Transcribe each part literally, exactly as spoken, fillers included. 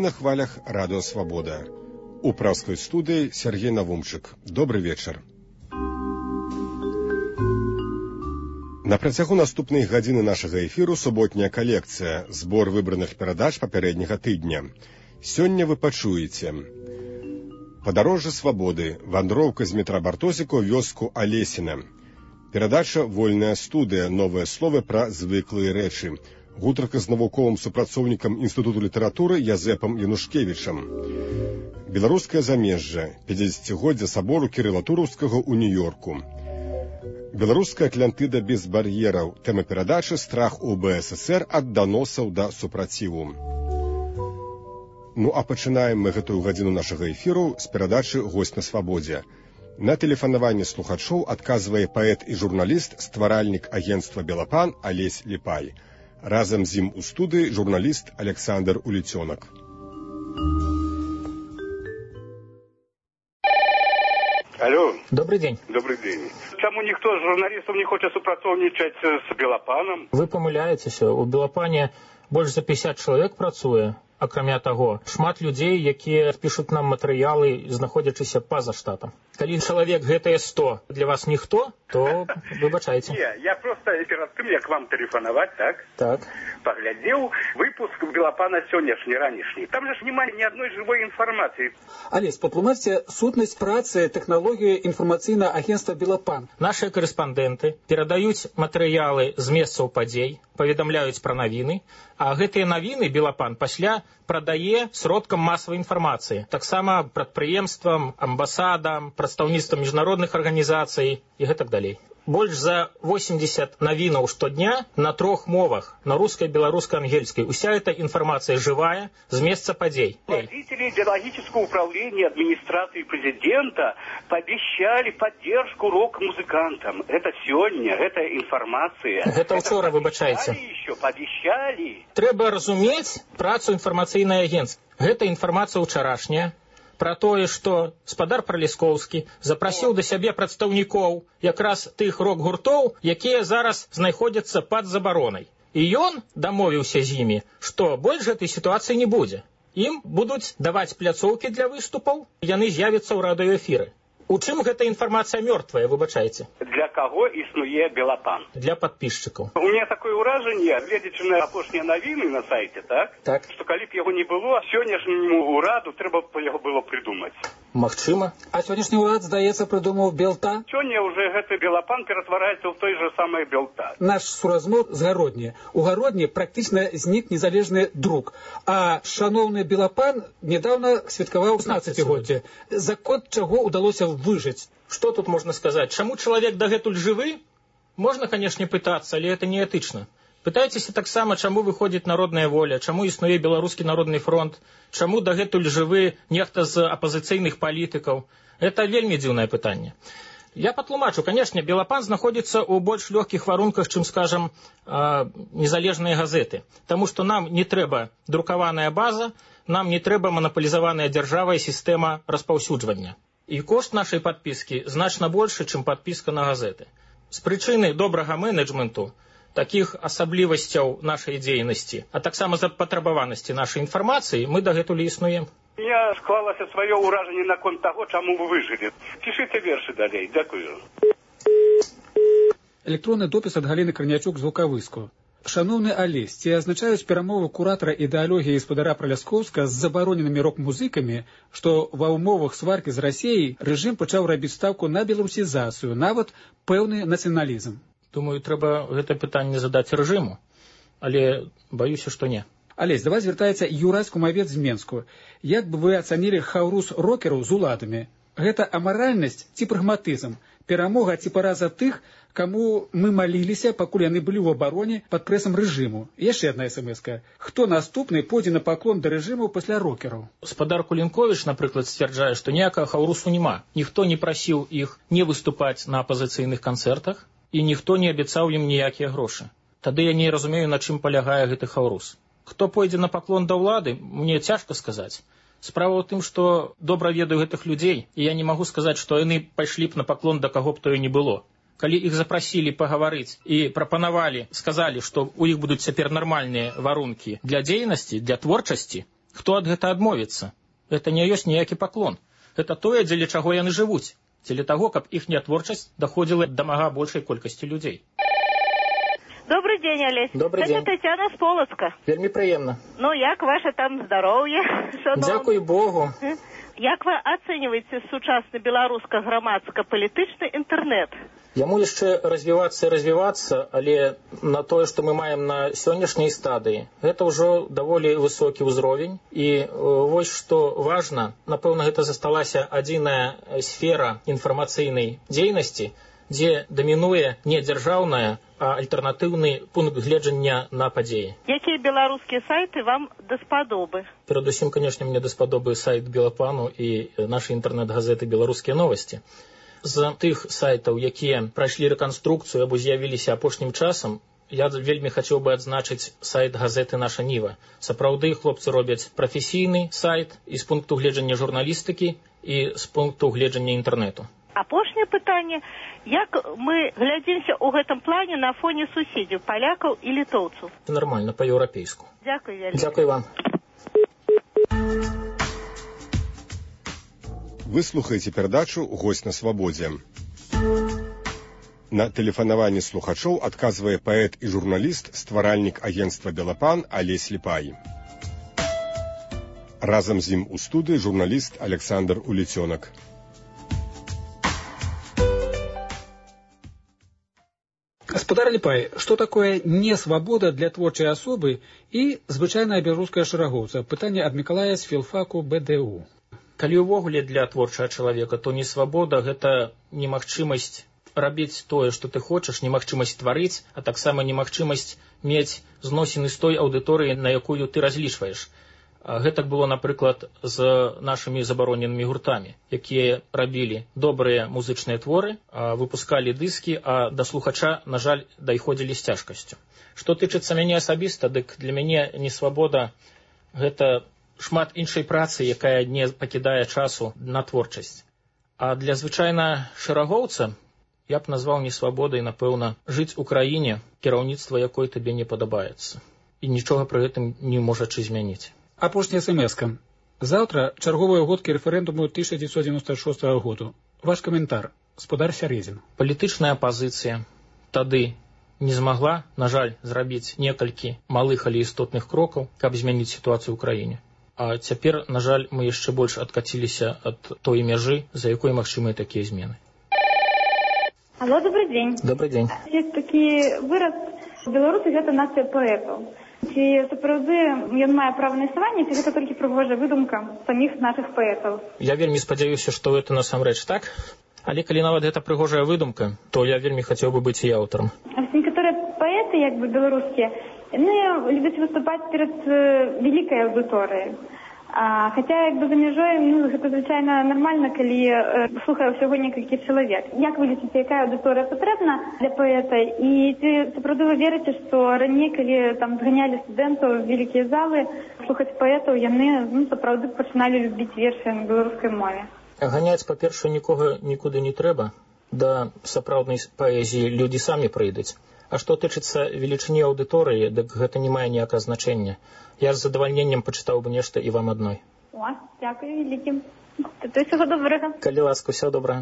на хвалях Радио Свобода. У праўской студыі Сергей Навумчык. Добрый вечар. На працягу наступнай гадзіны нашага эфіру суботняя калекцыя, збор выбраных перадач папярэдняга тыдня. Сёння вы пачуеце «Падарожжа свабоды», вандроўка з метра Бартосіка ў вёску Алесіна. Перадача «Вольная студыя», новыя словы пра звыклыя рэчы. Гутарка з навуковым супрацоўнікам Інстытуту літаратуры Язэпам Янушкевічам. Беларускае замежжа, пяцідзесяцігоддзе сабору Кірыла Тураўскага ў Нью-Йорку. Беларуская Атлантыда без бар'ераў. Тэма перадачы «Страх у БССР ад даносаў да супраціву». Ну а пачынаем мы гэтую гадзіну нашага эфіру з перадачы «Госць на свабодзе». На тэлефанаванне слухачоў адказвае паэт і журналіст, стваральнік агенцтва «Белапан» Алесь Ліпай. Разам з ім у студыі журналіст Александр Уліцёнак. Алло. Добрый день. Добрый день. Чаму ніхто з журналістаў не хоча супрацоўнічаць з Белапанам? Вы памыляецеся. У Белапане больш за пятьдесят чалавек працуе. Акрамя таго, шмат людзей, якія пішуць нам матэрыялы, знаходзячыся па-за штатам. Калі чалавек гэтыя сто для вас ніхто, то выбачайце. Не, я просто перад тым, як вам тэлефанаваць, так? Так. Паглядзеў выпуск Белапана сённяшні, ранішні. Там жа ж няма ні адной жывой інфармацыі. Алесь, патлумачце сутнасць працы тэхналогіі інфармацыйнага агенцтва Белапан. Нашыя карэспандэнты перадаюць матэрыялы з месцаў падзей, паведамляюць пра навіны, а гэтыя навіны Белапан пасля прадае сродкам масавай інфармацыі. Таксама прадпрыемствам, амбасадам, прадстаўніцтвам міжнародных арганізацый і гэтак далей. Больш за восемьдесят навінаў штодня на трох мовах, на рускай, беларускай, ангельскай. Уся эта информация живая, с места подей. Руководители идеологического управления администрации президента пообещали поддержку рок-музыкантам. Это сегодня, это информация. Это учора, выбачайце. Пообещали еще, пообещали. Трэба разумець працу информацыйнай агенцтва. Гэта информация учарашняя. Про тое, што спадар Пралескоўскі запрасіў да сябе прадстаўнікоў якраз тых рок-гуртоў, якія зараз знаходзяцца пад забаронай. І ён дамовіўся з імі, што больш гэтай сітуацыі не будзе. Ім будуць даваць пляцоўкі для выступаў, яны з'явяцца ў радыёэфіры. У чым гэта інфармацыя мёртвая, выбачайце? Для каго існуе Белапан? Для падпісчыкаў. У меня такое ўражанне, гледзячы на апошнія навіны на сайце, так? Так. Што калі б яго не было, сённяшняму ўраду трэба б яго было прыдумаць. Магчыма. А сённяшні ўрад, здаецца, прыдумаў Белта? Сёння ўжо гэты Белапан ператвараецца ў той же самае Белта. Наш суразмоў з Гародні. У Гародні практычна знік незалежны друк. А шаноўны Белапан недавно святкаваў шаснаццацігоддзе. За кот чаго ўдалося выжыць? Что тут можно сказать? Чаму чалавек дагэтуль жывы? Можно, конечно, пытаться, але это не этычна. Пытайцеся таксама, чаму выходзіць народная воля, чаму існуе Беларускі народны фронт, чаму дагэтуль жывы нехта з апазіцыйных палітыкаў. Это вельмі дзіўнае пытанне. Я патлумачу, конечно, Белапан знаходзіцца ў больш лёгкіх варунках, чым, скажам, незалежныя газеты. Таму што нам не трэба друкаваная база, нам не трэба манаполізаваная дзяржава і сістэма распаўсюджвання. І кошт нашай падпіскі значна большы, чым падпіска на газеты. З прычыны добрага менеджменту, такіх асаблівасцяў нашай дзейнасці, а таксама запатрабаванасці нашай інфармацыі, мы дагэтуль існуем. Я склалася сваё ўражанне наконт таго, чаму вы выжылі. Пішыце вершы далей. Дзякую. Электронны допіс ад Галіны Карнячук з Лукавыску. Шановны Алесь, ці азначаюць перамовы куратара ідэалогіі спадара Праляскоўска з забароненымі рок-музыкамі, што ва ўмовах сваркі з Расіяй рэжым пачаў рабіць ставку на беларусізацыю, нават пэўны нацыяналізм? Думаю, трэба гэта пытанне задаць рэжыму, але баюся, што не. Алесь, да вас звяртаецца Юрась Кумавец з Менску. Як бы вы ацанілі хаўрус рокераў з уладамі? Гэта амаральнасць ці прагматызм? Перамога ці параза тых, каму мы маліліся, пакуль яны былі ў абароне пад прэсам рэжыму? Яшчэ адна эс-эм-эска. Хто наступны пойдзе на паклон да рэжыму пасля рокераў? Спадар Кулінковіч, напрыклад, сцвярджае, што ніякага хаўрусу няма. Ніхто не прасіў іх не выступаць на апазіцыйных канцэртах, і ніхто не абяцаў ім ніякія грошы. Тады я не разумею, на чым палягае гэты хаўрус. Хто пойдзе на паклон да ўлады, мне цяжка сказаць. Справа ў тым, што добра ведаю гэтых людзей, і я не магу сказаць, што яны пайшлі б на паклон да каго б тое не было. Калі іх запрасілі пагаварыць і прапанавалі, сказалі, што ў іх будуць цяпер нармальныя варункі для дзейнасці, для творчасці, хто ад гэта адмовіцца? Гэта не ёсць ніякі паклон. Гэта тое, дзеля чаго яны жывуць. Дзеля таго, каб іхняя творчасць даходзіла да мага большай колькасці людзей. Добрый день, Олесь. Добрый Это день. Татьяна з Полоцка. Вельмі прыемна. Ну, як ваше там здароўе? Дзякуй Богу. Як вы ацэньваеце сучасны беларуска-грамадска-палітычны інтэрнэт? Яму яшчэ развівацца і развівацца, але на тое, што мы маем на сённяшняй стадыі, гэта ўжо даволі высокі ўзровень. І вось што важна, напэўна, гэта засталася адзіная сфера інфармацыйнай дзейнасці, дзе дамінуе не дзяржаўная, а альтэрнатыўны пункт гледжання на падзеі. Якія беларускія сайты вам даспадобы? Перадусім, канешне, мне даспадобы сайт Белапану і нашы інтэрнэт-газеты «Беларускія новасці». З тых сайтаў, якія прайшлі рэканструкцыю або з'явіліся апошнім часам, я вельмі хацеў бы адзначыць сайт газеты «Наша Ніва». Сапраўды хлопцы робяць прафесійны сайт і з пункту гледжання журналістыкі, і з пункту гледжання інтэрнэту. Апошняе пытанне. Як мы глядзімся ў гэтым плане на фоне суседзяў, палякаў і літоўцаў? Нормально, па-еўрапейску. Дзякуй вельмі. Дзякуй вам. Вы слухаеце перадачу «Госць на свабодзе». На тэлефанаванне слухачоў адказвае паэт і журналіст, стваральнік агенцтва «Белапан» Алесь Ліпай. Разам з ім у студыі журналіст Александр Уліцёнак. Гаспадар Ліпай, што такое несвабода для творчай асобы і звычайная беларуская шэрагоўца? Пытанне ад Мікалая з філфаку Б Д У. Калі ўвогуле для творчага чалавека, то несвабода – гэта немагчымасць рабіць тое, што ты хочаш, немагчымасць тварыць, а таксама немагчымасць мець зносіны з той аўдыторыі, на якую ты разлічваеш. Гэтак было, напрыклад, з нашымі забароненымі гуртамі, якія рабілі добрыя музычныя творы, выпускалі дыскі, а да слухача, на жаль, дайходзілі з цяжкасцю. Што тычыцца мяне асабіста, дык для мяне несвабода – гэта шмат іншай працы, якая не пакідае часу на творчасць. А для звычайна шэрагоўца я б назваў несвабодай, напэўна, жыць у краіне, кіраўніцтва якой табе не падабаецца. І нічога пры гэтым не можачы змяніць. Апошняя смс-ка. Заўтра чарговыя ўгодкі рэферэндуму тысяча дзевяцьсот дзевяносто шостага году. Ваш каментар, гаспадар Сярэзін. Палітычная апазіцыя тады не змагла, на жаль, зрабіць некалькі малых, але істотных крокаў, каб змяніць сітуацыю ў краіне. А цяпер, на жаль, мы яшчэ больш адкаціліся ад той мяжы, за якой магчымыя такія змены. Алло, добрый день. Добрый день. Есть такі выраз, беларусы гэта нацыя паэтаў. Ці сапраўды ён мае права на існаванне, ці гэта толькі прыгожая выдумка саміх нашых паэтаў? Я вельмі спадзяюся, што гэта насамрэч так. Але калі нават гэта прыгожая выдумка, то я вельмі хацеў бы быць і аўтарам. Некаторыя паэты, як бы беларускія, яны любяць выступаць перад вялікай аўдыторыяй. А, хаця, як бы за мяжой, ну, гэта звычайна нармальна, калі э, слухае ўсяго некалькі чалавек. Як вы лічыце, якая аўдыторыя патрэбна для паэта? І ці сапраўды вы верыце, што раней, калі там зганялі студэнтаў в вялікія залы, слухаць паэтаў, яны ну, сапраўды пачыналі любіць вершы на беларускай мове? Ганяць, па-першае, нікога нікуды не трэба. Да сапраўднай паэзіі людзі самі прыйдуць. А што тычыцца велічыні аўдыторыі, дык гэта не мае ніякага значэння. Я з задавальненнем пачытаў бы нешта і вам адной. О, дзякую вялікім. То ўсяго добрага. Калі ласка, ўсё добрага.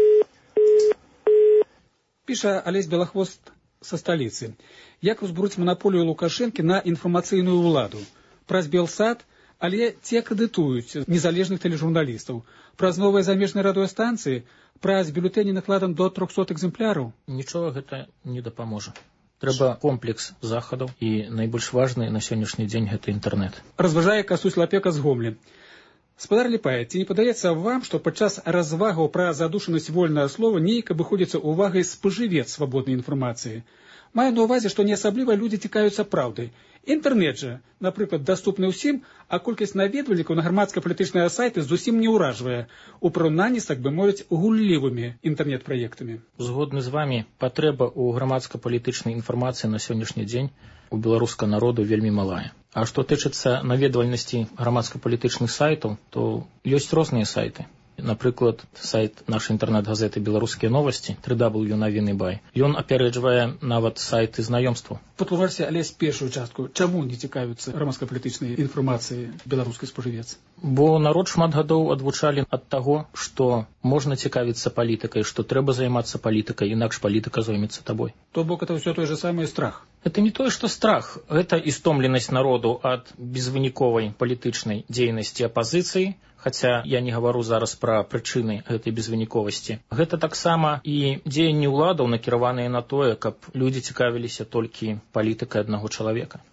Піша Алесь Белахвост са сталіцы. Як узбруць манаполію Лукашэнкі на інфармацыйную ўладу? Праз Белсад, але ці акрэдытуюць незалежных тэлежурналістаў? Праз новыя замежныя радыёстанцыі? Праз бюлетэні накладам до трохсот экземпляраў? Нічога гэта не дапаможа. Трэба комплекс захадаў, і найбольш важны на сённяшні дзень гэта інтэрнэт. Разважае Касусь Лапека з Гомлі. Спадар Ліпай, ці не падаецца вам, што падчас развагаў пра задушанасць вольнага слова нейк абыходзіцца увагай спажывец свабоднай інфармацыі? Маю на ўвазе, што не асабліва людзі цікаюцца праўдай. Інтэрнэт жа, напрыклад, даступны ўсім, а колькасць наведвальнікаў на грамадска-палітычныя сайты зусім не ўражвае, у параўнанні з, так бы мовіць, гуллівымі інтэрнэт-праектамі. Згодны з вамі, патрэба ў грамадска-палітычнай інфармацыі на сённяшні дзень у беларускага народу вельмі малая. А што тычыцца наведвальнасці грамадска-палітычных сайтаў, то ёсць розныя сайты. Напрыклад, сайт нашай інтэрнэт-газеты «Беларускія новасці» тры дабл ю навіны бай. Ён апярэджвае нават сайты знаёмстваў. Патлумачце, але першую частку. Чаму не цікавіцца грамадска-палітычнай інфармацыяй беларускі спажывец? Бо народ шмат гадоў адвучалі ад таго, што можна цікавіцца палітыкай, што трэба займацца палітыкай, інакш палітыка зоймецца табой. То бок это ўсё той же самы страх. Это не тое, што страх. Гэта істомленасць народу ад безвыніковай палітычнай дзейнасці апазіцыі, хаця я не гавару зараз пра прычыны гэтай безвыніковасці. Гэта таксама і дзеянні ўладаў, накіраваныя на тое, каб людзі цікавіліся толькі палітыкай аднаго чалавека.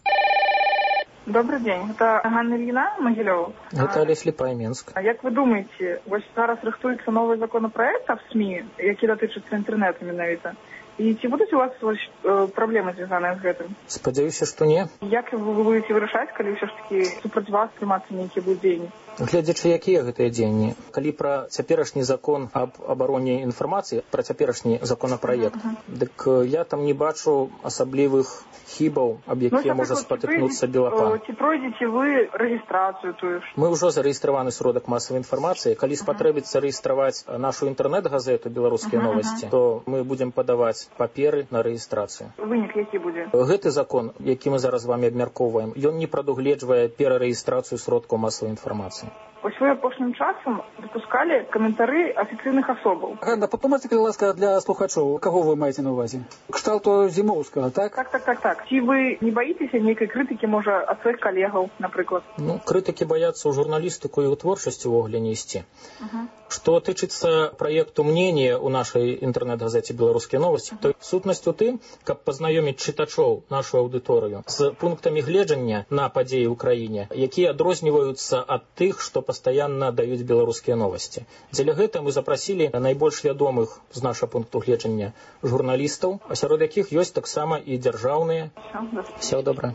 Добрый день. Это Ганна Ильина, Могилёва. Это Олесь Липай, Минск. А як вы думаете, вот зараз рыхтуецца новый законопроект в СМИ, які датычыцца інтэрнэту менавіта? І ці будуць у вас э, праблемы, звязаныя з гэтым? Спадзяюся, што не. Як вы будете вырашаць, калі ўсё ж такі супраць вас прымацца нейкія будуць дзеянні? Гледзячы, якія гэтыя дзеянні. Калі пра цяперашні закон аб абароне інфармацыі, пра цяперашні законапраект, uh -huh. дык я там не бачу асаблівых хібаў, аб якія можа спатыкнуцца Белапан. Ці пройдзеце вы рэгістрацыю тую ж? Мы ўжо зарэгістраваны сродак масавай інфармацыі. Калі спатрэбіцца рэгістраваць нашу інтэрнэт-газету «Беларускія новасці», то мы будзем падаваць паперы на рэгістрацыю. Вынік які будзе? Гэты закон, які мы зараз з вами абмяркоўваем, ён не прадугледжвае перарэгістрацыю сродкаў масавай інфармацыі. Ось вы апошнім часам допускалі каментары афіцыйных асобаў. Ганна, патлумачце, калі ласка, для слухачоў, каго вы маеце на ўвазе? Кшталту Зімоўскага, так? Так, так, так, так. Ці вы не баіцеся нейкай крытыкі, можа, ад сваіх калегаў, напрыклад? Ну, крытыкі баяцца ў журналістыку і ў творчасці ўвогуле не ісці. Uh-huh. Што тычыцца праекту мнення ў нашай інтэрнэт-газеце «Беларускія новасці», uh-huh. то сутнасць у тым, каб пазнаёміць чытачоў, нашу аўдыторыю, з пунктамі гледжання на падзеі ў краіне, якія адрозніваюцца ад тых, што пастаянна даюць беларускія новасці. Дзеля гэта мы запрасілі найбольш вядомых з нашага пункту гледжання журналістаў, а сярод якіх ёсць таксама і дзяржаўныя. Всё добра.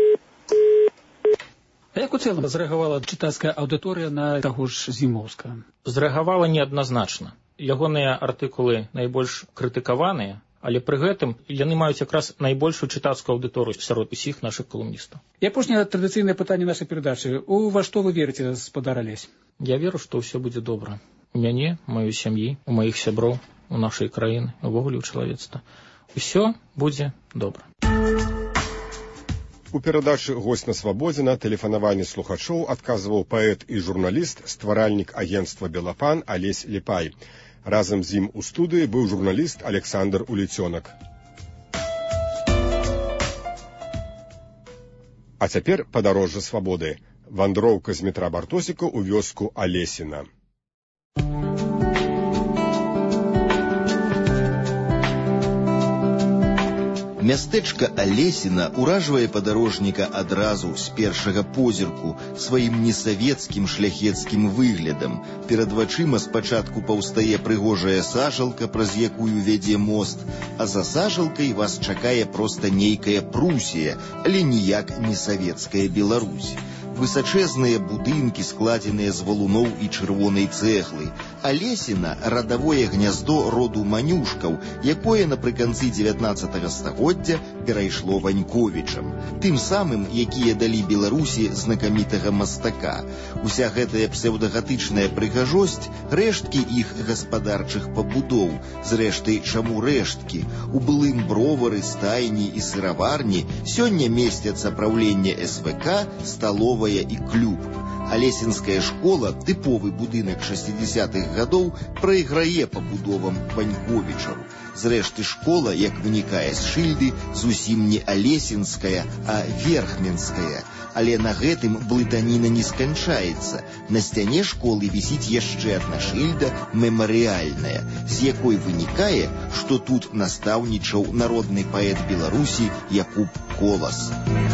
А як у цэлым зрэагавала чытацкая аўдыторыя на таго ж Зімоўскага? Зрэагавала неадназначна. Ягоныя артыкулы найбольш крытыкаваныя, але пры гэтым яны маюць якраз найбольшую чытацкую аўдыторыю сярод усіх нашых калумністаў. І апошняе традыцыйнае пытанне нашай перадачы. У ва што вы верыце, спадар Алесь? Я веру, што ўсё будзе добра. У мяне, у маёй сям'і, у маіх сяброў, у нашай краіны, увогуле ў чалавецтва. Усё будзе добра. У перадачы «Госць на свабодзе» на тэлефанаванне слухачоў адказваў паэт і журналіст, стваральнік агенцтва «Белапан» Олесь Ліпай. Разам з ім у студыі быў журналіст Александр Уліцёнак. А цяпер падарожжа свабоды. Вандроўка з метра Бартосіка ў вёску Алесіна. Мястэчка Алесіна ўражвае падарожніка адразу з першага позірку сваім несавецкім шляхецкім выглядам. Перад вачыма спачатку паўстае прыгожая сажалка, праз якую вядзе мост, а за сажалкай вас чакае проста нейкая Прусія, але ніяк не савецкая Беларусь. Высачэзныя будынкі, складзеныя з валуноў і чырвонай цэглы. Алесіна – радавое гняздо роду Манюшкаў, якое напрыканцы дзевятнаццатага стагоддзя перайшло Ваньковічам, тым самым, якія далі Беларусі знакамітага мастака. Уся гэтая псеўдагатычная прыгажосць – рэшткі іх гаспадарчых пабудоў. Зрэшты, чаму рэшткі? У былым бровары, стайні і сыраварні сёння месцяцца праўленне эс вэ ка, сталовая і клуб. Алесінская школа, тыповы будынак шэсцідзесятых гадоў, прайграе пабудовам Ваньковічаў. Зрэшты, школа, як вынікае з шыльды, зусім не алесінская, а верхменская. Але на гэтым блытаніна не сканчаецца. На сцяне школы вісіць яшчэ адна шыльда мемарыяльная, з якой вынікае, што тут настаўнічаў народны паэт Беларусі Якуб Колас.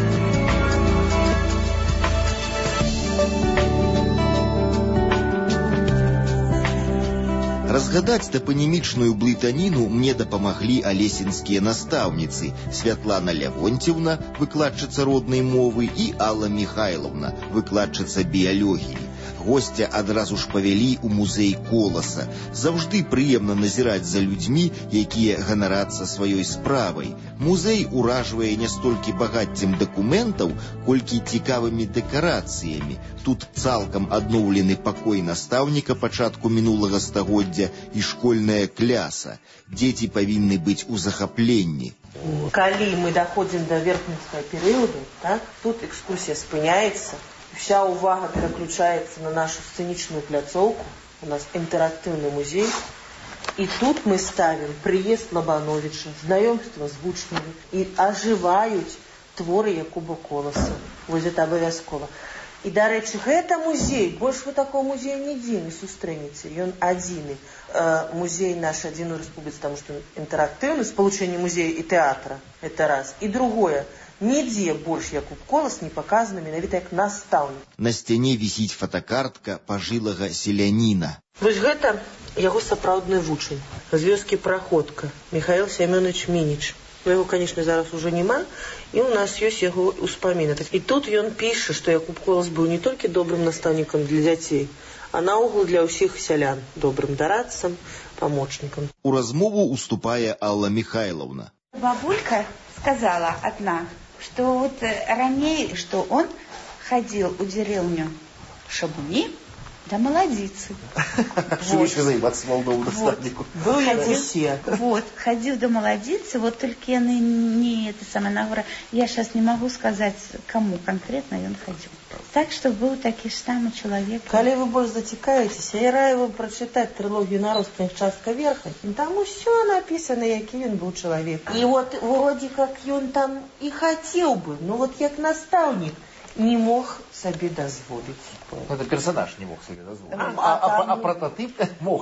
Разгадаць тапанімічную блытаніну мне дапамаглі алесінскія настаўніцы Святлана Лявонцевна, выкладчыца роднай мовы, і Алла Михайловна, выкладчыца біялогіі. гостя адразу ж павялі ў музей коласа. Заўжды прыемна назіраць за людзьмі, якія ганарацца сваёй справай. Музей уражвае не столькі багаццем дакументаў, колькі цікавымі дэкарацыямі. Тут цалкам адноўлены пакой настаўніка пачатку мінулага стагоддзя і школьная кляса. Дзеці павінны быць у захапленні. Калі мы доходзім до верхнінскага перыяду, так, тут экскурсія спыняецца, вся увага переключаецца на нашу сцэнічную пляцоўку, у нас інтэрактыўны музей, і тут мы ставім прыезд Лабановича, знаёмства з вучнямі, і ажываюць творы Якуба Коласа. Вось гэта абавязкова. І, дарэчы, гэта музей, больш вы такого музея нідзе не сустрэнеце, ён адзіны. Э, музей наш адзін у рэспубліцы, таму што інтэрактыўны, спалучэнне музея і тэатра, гэта раз. І другое, нідзе больш Якуб Колас не паказаны менавіта як настаўнік. На сцяне вісіць фотокартка пажылага селяніна. Вось гэта яго сапраўдны вучань, з вёскі Праходка, Михаил Семёнович Минич. Но его, конечно, зараз уже нема, и у нас есть его успомины. И тут он пишет, что Якуб Колас был не только добрым наставником для детей, а наогул для всех селян, добрым дарадцам, помощником. У размову уступая Алла Михайловна. Бабулька сказала одна, что вот ранее, что он ходил у деревню Шабуни, да молодицы. Что еще заебаться молодому наставнику? Был я все. Вот, ходил до молодицы, вот только я не, не это самое нагора. Я сейчас не могу сказать, кому конкретно он ходил. Так что был таки же самый человек. Коли вы больше затекаетесь, я раю вам прочитать трилогию «Народственных частка верха». Там все написано, який он был человек. И вот вроде как он там и хотел бы, но вот как наставник не мог себе дозволить. Это персонаж не мог себе дозволить. А, а, а, там... а прототип мог.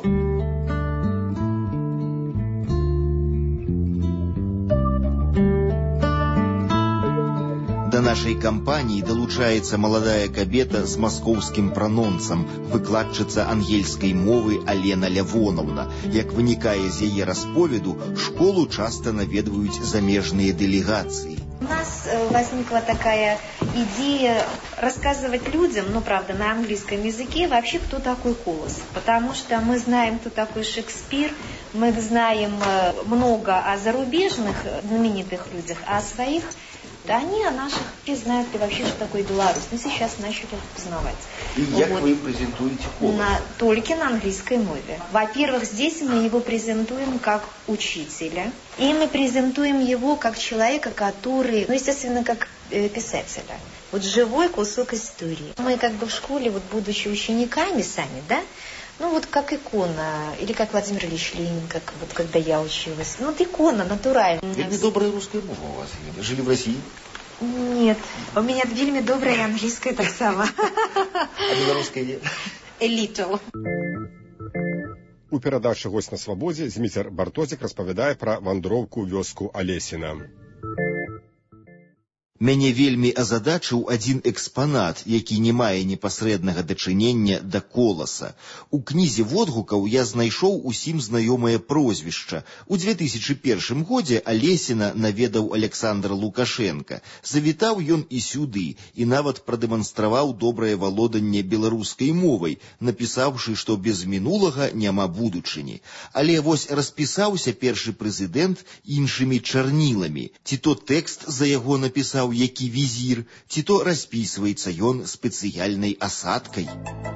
Да нашай кампаніі далучаецца маладая кабета з маскоўскім пранонсам, выкладчыца ангельскай мовы Алена Лявонаўна. Як вынікае з яе расповеду, школу часта наведваюць замежныя дэлегацыі. У нас возникла такая идея рассказывать людям, ну, правда, на английском языке вообще, кто такой Колос. Потому что мы знаем, кто такой Шекспир, мы знаем много о зарубежных знаменитых людях, а о своих, да они о наших не знают и вообще, что такое Беларусь. Мы сейчас начали познавать. И как вот. Вы презентуете Колос? На, только на английской мове. Во-первых, здесь мы его презентуем как учителя, и мы презентуем его как человека, который, ну, естественно, как э, писателя. Вот живой кусок истории. Мы как бы в школе, вот будучи учениками сами, да, ну вот как икона, или как Владимир Ильич Ленин, как вот когда я училась. Ну вот икона, натуральная. Вельми добрая русская мова у вас. Жили в России? Нет, у меня вельми добрая английская так сама. А белорусская нет? A little. У перадачы «Госць на свабодзе» Зміцер Бартозік распавядае пра вандроўку вёску Алесіна. Мяне вельмі азадачыў адзін экспанат, які не мае непасрэднага дачынення да Коласа. У кнізе водгукаў я знайшоў усім знаёмае прозвішча. У две тысячы першым годзе Алесіна наведаў Александр Лукашенко. Завітаў ён і сюды, і нават прадэманстраваў добрае валоданне беларускай мовай, напісаўшы, што без мінулага няма будучыні. Але вось распісаўся першы прэзідэнт іншымі чарніламі. Ці то тэкст за яго напісаў які візір, ці то распісваецца ён спецыяльнай асадкай.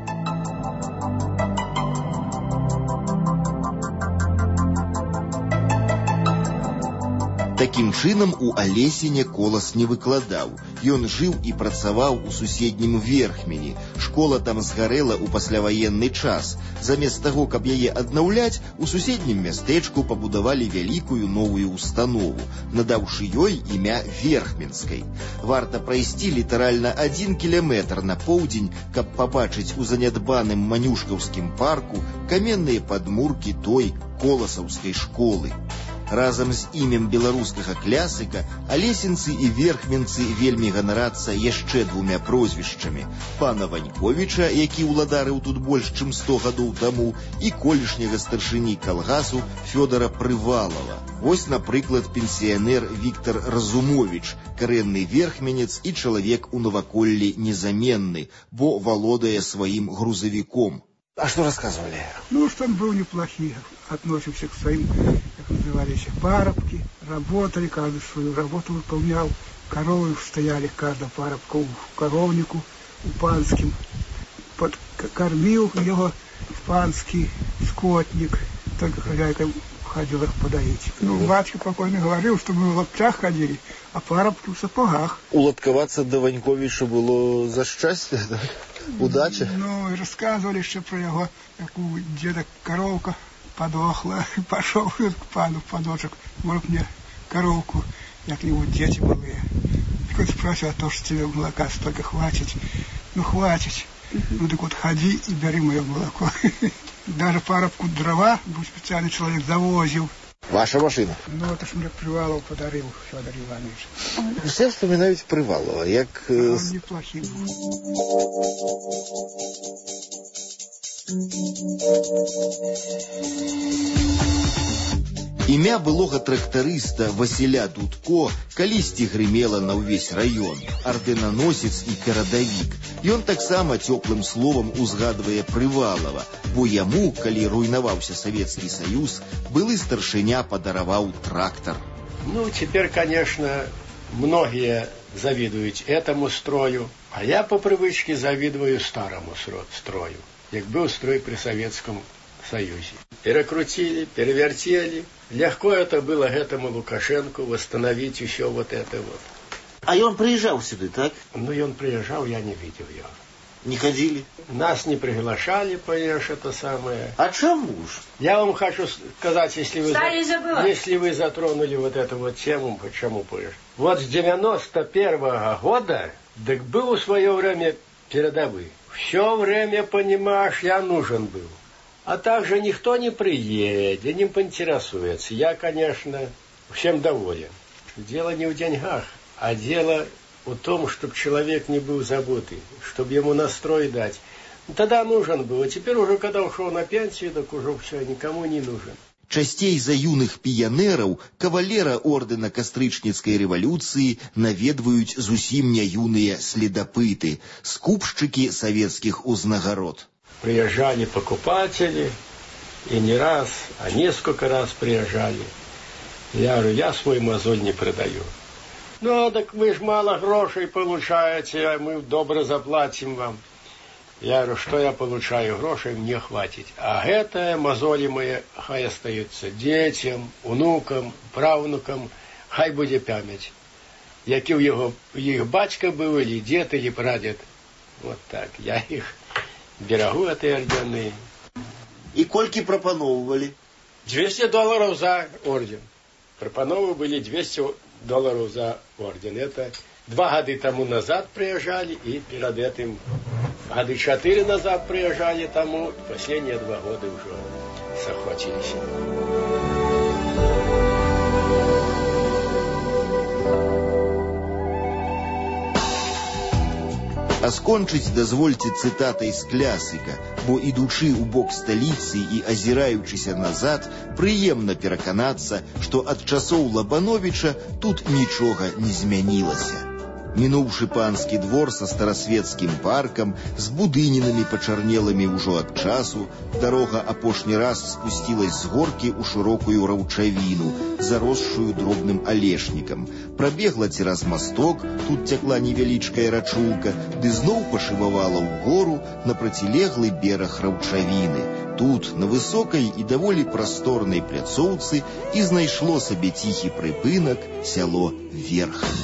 Такім чынам у Алесіне Колас не выкладаў. Ён жыў і працаваў у суседнім Верхмені. Школа там згарэла ў пасляваенны час. Замест таго, каб яе аднаўляць, у суседнім мястэчку пабудавалі вялікую новую установу, надаўшы ёй імя Верхменскай. Варта прайсці літаральна адзін кіляметр на поўдзень, каб пабачыць у занядбаным манюшкаўскім парку каменныя падмуркі той коласаўскай школы. Разам з імем беларускага клясыка алесінцы і верхменцы вельмі ганарацца яшчэ двумя прозвішчамі: пана Ваньковіча, які ўладарыў тут больш чым сто гадоў таму, і колішняга старшыні калгасу Фёдара Прывалова. Вось, напрыклад, пенсіянер Віктор Разумович, карэнны верхменец і чалавек у наваколлі незаменны, бо валодае сваім грузавіком. А что рассказывали? Ну, что он был неплохий, относился к своим, как назывались, парабки, работали, каждый свою работу выполнял, коровы стояли, каждая парабка у коровнику, у панским, под, кормил его панский скотник, только хозяйка ходил их подоить. Ну, батюшка покойный говорил, что мы в лаптях ходили, а парабки в сапогах. Уладковаться до Ваньковича было за счастье, да? Удача? Ну, и рассказывали еще про его, как у деда коровка подохла, и пошел к пану в подочек, может мне коровку, как его дети были. Так вот спросил, а то, что тебе молока столько хватит. Ну, хватит. Ну, так вот ходи и бери мое молоко. Даже парабку дрова, был специальный человек, завозил. Ваша машина? Ну, это ж мне Привалов подарил Федор Иванович. Все вспоминают Привалова, як... А он неплохим был. Імя былога трактарыста Васіля Дудко калісьці грымела на ўвесь раён, ардэнаносец і перадавік. Ён таксама цёплым словам узгадвае Прывалова, бо яму, калі руйнаваўся Савецкі Саюз, былы старшыня падараваў трактар. Ну, теперь, конечно, многие завидуют этому строю, а я по привычке завидую старому строю, як был строй при Советском Союзе. Перекрутили, перевертели. Легко это было этому Лукашенко восстановить еще вот это вот. А он приезжал сюда, так? Ну, и он приезжал, я не видел его. Не ходили? Нас не приглашали, понимаешь, это самое. А чему ж? Я вам хочу сказать, если вы, за... если вы затронули вот эту вот тему, почему, понимаешь. Вот с девяносто первого года, так был в свое время передовый. Все время, понимаешь, я нужен был. А также никто не приедет, не поинтересуется. Я, конечно, всем доволен. Дело не в деньгах, а дело в том, чтобы человек не был забытый, чтобы ему настрой дать. Тогда нужен был, а теперь уже, когда ушел на пенсию, так уже все, никому не нужен. Часцей за юных піянераў кавалера ордэна кастрычніцкай рэвалюцыі наведваюць зусім не юныя следапыты, скупшчыкі савецкіх узнагарод. Приезжали покупатели, и не раз, а несколько раз приезжали. Я говорю, я свой мозоль не продаю. Ну, так вы ж мало грошей получаете, а мы добро заплатим вам. Я говорю, что я получаю грошей, мне хватит. А это мозоли мои, хай остаются детям, внукам, правнукам, хай буде память. Який у його, їх батька був, или дед, или прадед. Вот так, я их берегу этой ордены. И кольки пропановывали? двести долларов за орден. Пропановы были двести долларов за орден. Это два года тому назад приезжали, и перед этим года четыре назад приезжали тому, последние два года уже захватились. А скончыць дазвольце цытатай з клясыка, бо ідучы ў бок сталіцы і азіраючыся назад, прыемна пераканацца, што ад часоў Лабановіча тут нічога не змянілася. Мінуўшы панскі двор са старасвецкім паркам, з будынінамі пачарнелымі ўжо ад часу, дарога апошні раз спусцілась з горкі ў шырокую раўчавіну, заросшую дробным алешнікам. Прабегла цераз масток, тут цякла невялічкая рачулка, ды зноў пашывавала ў гору на процілеглы бераг раўчавіны. Тут, на высокай і даволі прасторнай пляцоўцы, і знайшло сабе ціхі прыпынак сяло Верхань.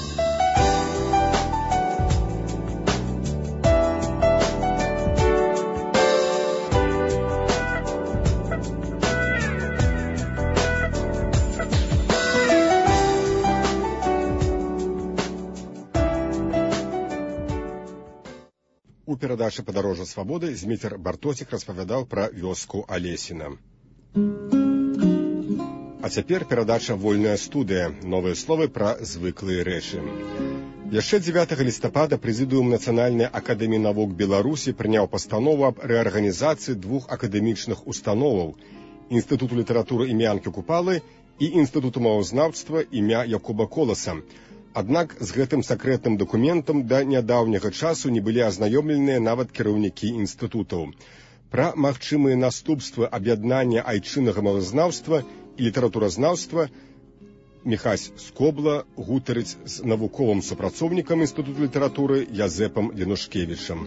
У перадачы «Падарожжа свабоды» Зміцер Бартосік распавядаў пра вёску Алесіна. А цяпер перадача «Вольная студыя». Новыя словы пра звыклыя рэчы. Яшчэ дзевятага лістапада Прэзідыум Нацыянальнай акадэміі навук Беларусі прыняў пастанову аб рэарганізацыі двух акадэмічных установаў – Інстытуту літаратуры імя Янкі Купалы і Інстытуту мовазнаўства імя Якуба Коласа. Аднак з гэтым сакрэтным дакументам да нядаўняга часу не былі азнаёмленыя нават кіраўнікі інстытутаў. Пра магчымыя наступствы аб'яднання айчыннага мовазнаўства і літаратуразнаўства Міхась Скобла гутарыць з навуковым супрацоўнікам Інстытуту літаратуры Язэпам Янушкевічам.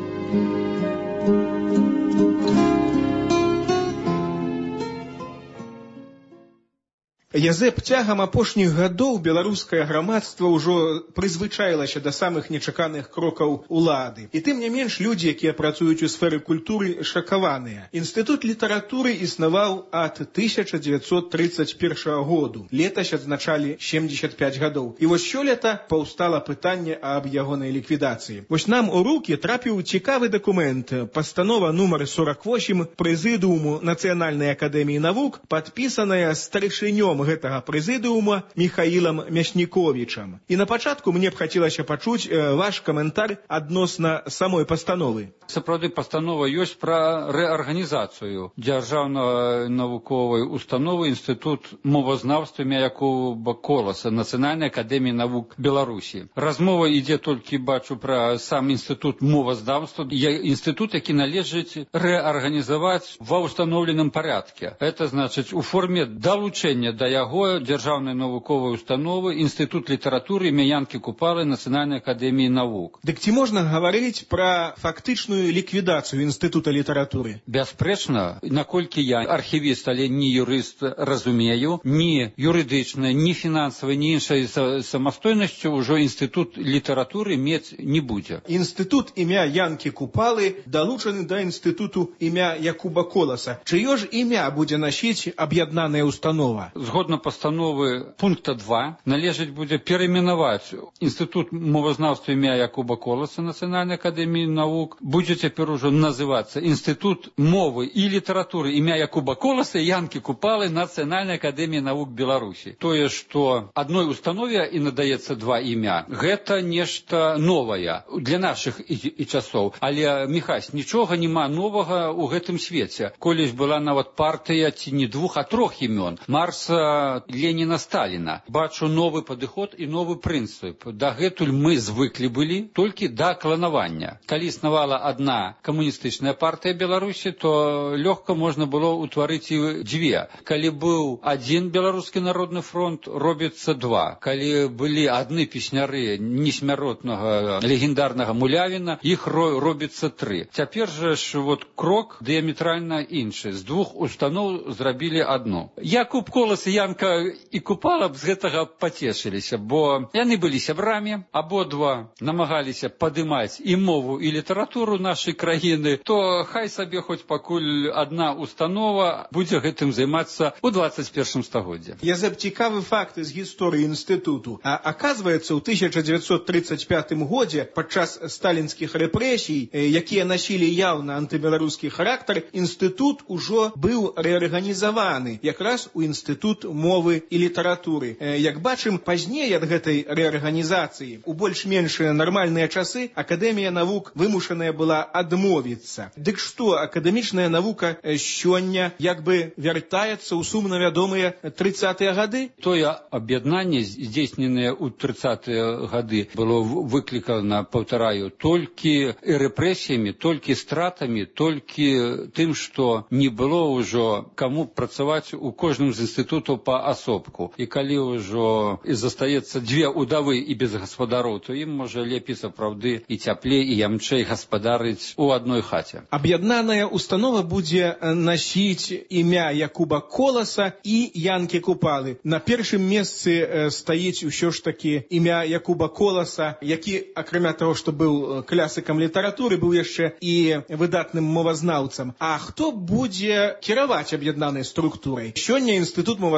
Язэп, цягам апошніх гадоў беларускае грамадства ўжо прызвычаілася да самых нечаканых крокаў улады. І тым не менш людзі, якія працуюць у сферы культуры, шакаваныя. Інстытут літаратуры існаваў ад тысяча дзевяцьсот трыццаць першага году. Летась адзначалі сямдзесят пяць гадоў. І вось сёлета паўстала пытанне аб ягонай ліквідацыі. Вось нам у рукі трапіў цікавы дакумент. Пастанова нумар сорок восемь Прэзідыуму Нацыянальнай акадэміі навук, падпісаная старшынём гэтага прэзідыума Міхаілам Мясніковічам. І на пачатку мне б хацелася пачуць э, ваш каментар адносна самой пастановы. Сапраўды пастанова ёсць пра рэарганізацыю дзяржаўнай навуковай установы Інстытут мовазнаўства імя Якуба Коласа Нацыянальнай акадэміі навук Беларусі. Размова ідзе толькі, бачу, пра сам Інстытут мовазнаўства, інстытут, які належыць рэарганізаваць ва ўстаноўленым парадке. Это значыць у форме далучэння да яго дзяржаўнай навуковай установы Інстытут літаратуры імя Янкі Купалы Нацыянальнай акадэміі навук. Дык ці можна гаварыць пра фактычную ліквідацыю Інстытута літаратуры? Бясспрэчна, наколькі я архівіст, але не юрыст, разумею, ні юрыдычна, ні фінансавай, ні іншай самастойнасцю ўжо Інстытут літаратуры мець не будзе. Інстытут імя Янкі Купалы далучаны да Інстытуту імя Якуба Коласа. Чыё ж імя будзе насіць аб'яднаная установа? Згодна пастановы пункта два, належыць будзе перайменаваць Інстытут мовазнаўства імя Якуба Коласа Нацыянальнай акадэміі навук, будзе цяпер ужо называцца Інстытут мовы і літаратуры імя Якуба Коласа і Янкі Купалы Нацыянальнай акадэміі навук Беларусі. Тое, што адной установе і надаецца два імя, гэта нешта новае для нашых і, і часоў. Але, Міхась, нічога няма новага ў гэтым свеце. Колісь была нават партыя ці не двух, а трох імён. Марса, Леніна, Сталіна. Бачу новы падыход і новы прынцып. Дагэтуль мы звыклі былі толькі да кланавання. Калі існавала адна камуністычная партыя Беларусі, то лёгка можна было ўтварыць і дзве. Калі быў адзін беларускі народны фронт, робіцца два. Калі былі адны песняры несмяротнага легендарнага Мулявіна, іх робіцца тры. Цяпер жа ж вот крок дыяметральна іншы. З двух устаноў зрабілі адну. Якуб Колас і Янка і Купала б з гэтага пацешыліся, бо яны былі сябрамі, абодва намагаліся падымаць і мову, і літаратуру нашай краіны, то хай сабе хоць пакуль адна установа будзе гэтым займацца ў двадцать першым стагоддзі. Язэп, цікавы факт з гісторыі інстытуту. А аказваецца, ў тысяча дзевяцьсот трыццаць пятым годзе падчас сталінскіх рэпрэсій, якія насілі яўна антыбеларускі характар, інстытут ужо быў рэарганізаваны якраз у Інстытут мовы і літаратуры. Як бачым, пазней ад гэтай рэарганізацыі у больш-менш нармальныя часы акадэмія навук вымушаная была адмовіцца. Дык што, акадэмічная навука сёння як бы вяртаецца ў сумна вядомыя трыццатыя гады? Тое аб'яднанне, здзейсненае ў трыццатыя гады, было выклікана, паўтараю, толькі рэпрэсіямі, толькі стратамі, толькі тым, што не было ўжо каму працаваць у кожным з інстытутаў па асобку. І калі ўжо застаецца дзве ўдавы і без гаспадароў, то ім можа лепей сапраўды і цяплей, і ямчэй гаспадарыць у адной хаце. Аб'яднаная установа будзе насіць імя Якуба Коласа і Янкі Купалы. На першым месцы стаіць усё ж такі імя Якуба Коласа, які, акрамя таго, што быў клясыкам літаратуры, быў яшчэ і выдатным мовазнаўцам. А хто будзе кіраваць аб'яднанай структурай? Сёння Інстытут мовазнаўства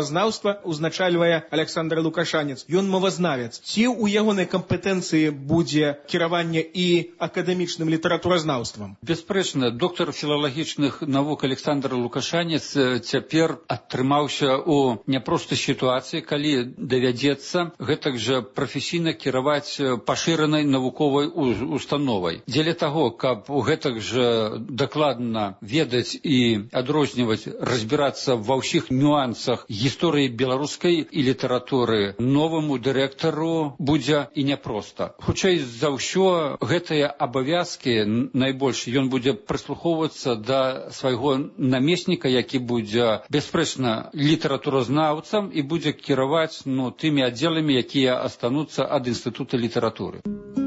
мовазнаўства узначальвае Александр Лукашанец. Ён мовазнавец. Ці ў ягонай кампетэнцыі будзе кіраванне і акадэмічным літаратуразнаўствам? Бясспрэчна, доктар філалагічных навук Александр Лукашанец цяпер атрымаўся у няпростай сітуацыі, калі давядзецца гэтак жа прафесійна кіраваць пашыранай навуковай установай. Дзеля таго, каб гэтак жа дакладна ведаць і адрозніваць, разбірацца ва ўсіх нюансах гісторыі беларускай і літаратуры, новаму дырэктару будзе і няпроста. Хутчэй за ўсё, гэтыя абавязкі найбольш ён будзе прыслухоўвацца да свайго намесніка, які будзе бясспрэчна літаратуразнаўцам і будзе кіраваць ну, тымі аддзеламі, якія астануцца ад інстытута літаратуры.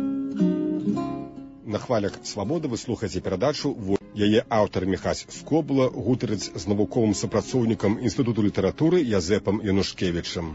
На хвалях свабоды вы слухаеце перадачу. Яе аўтар Міхась Скобла гутарыць з навуковым супрацоўнікам Інстытуту літаратуры Язэпам Янушкевічам.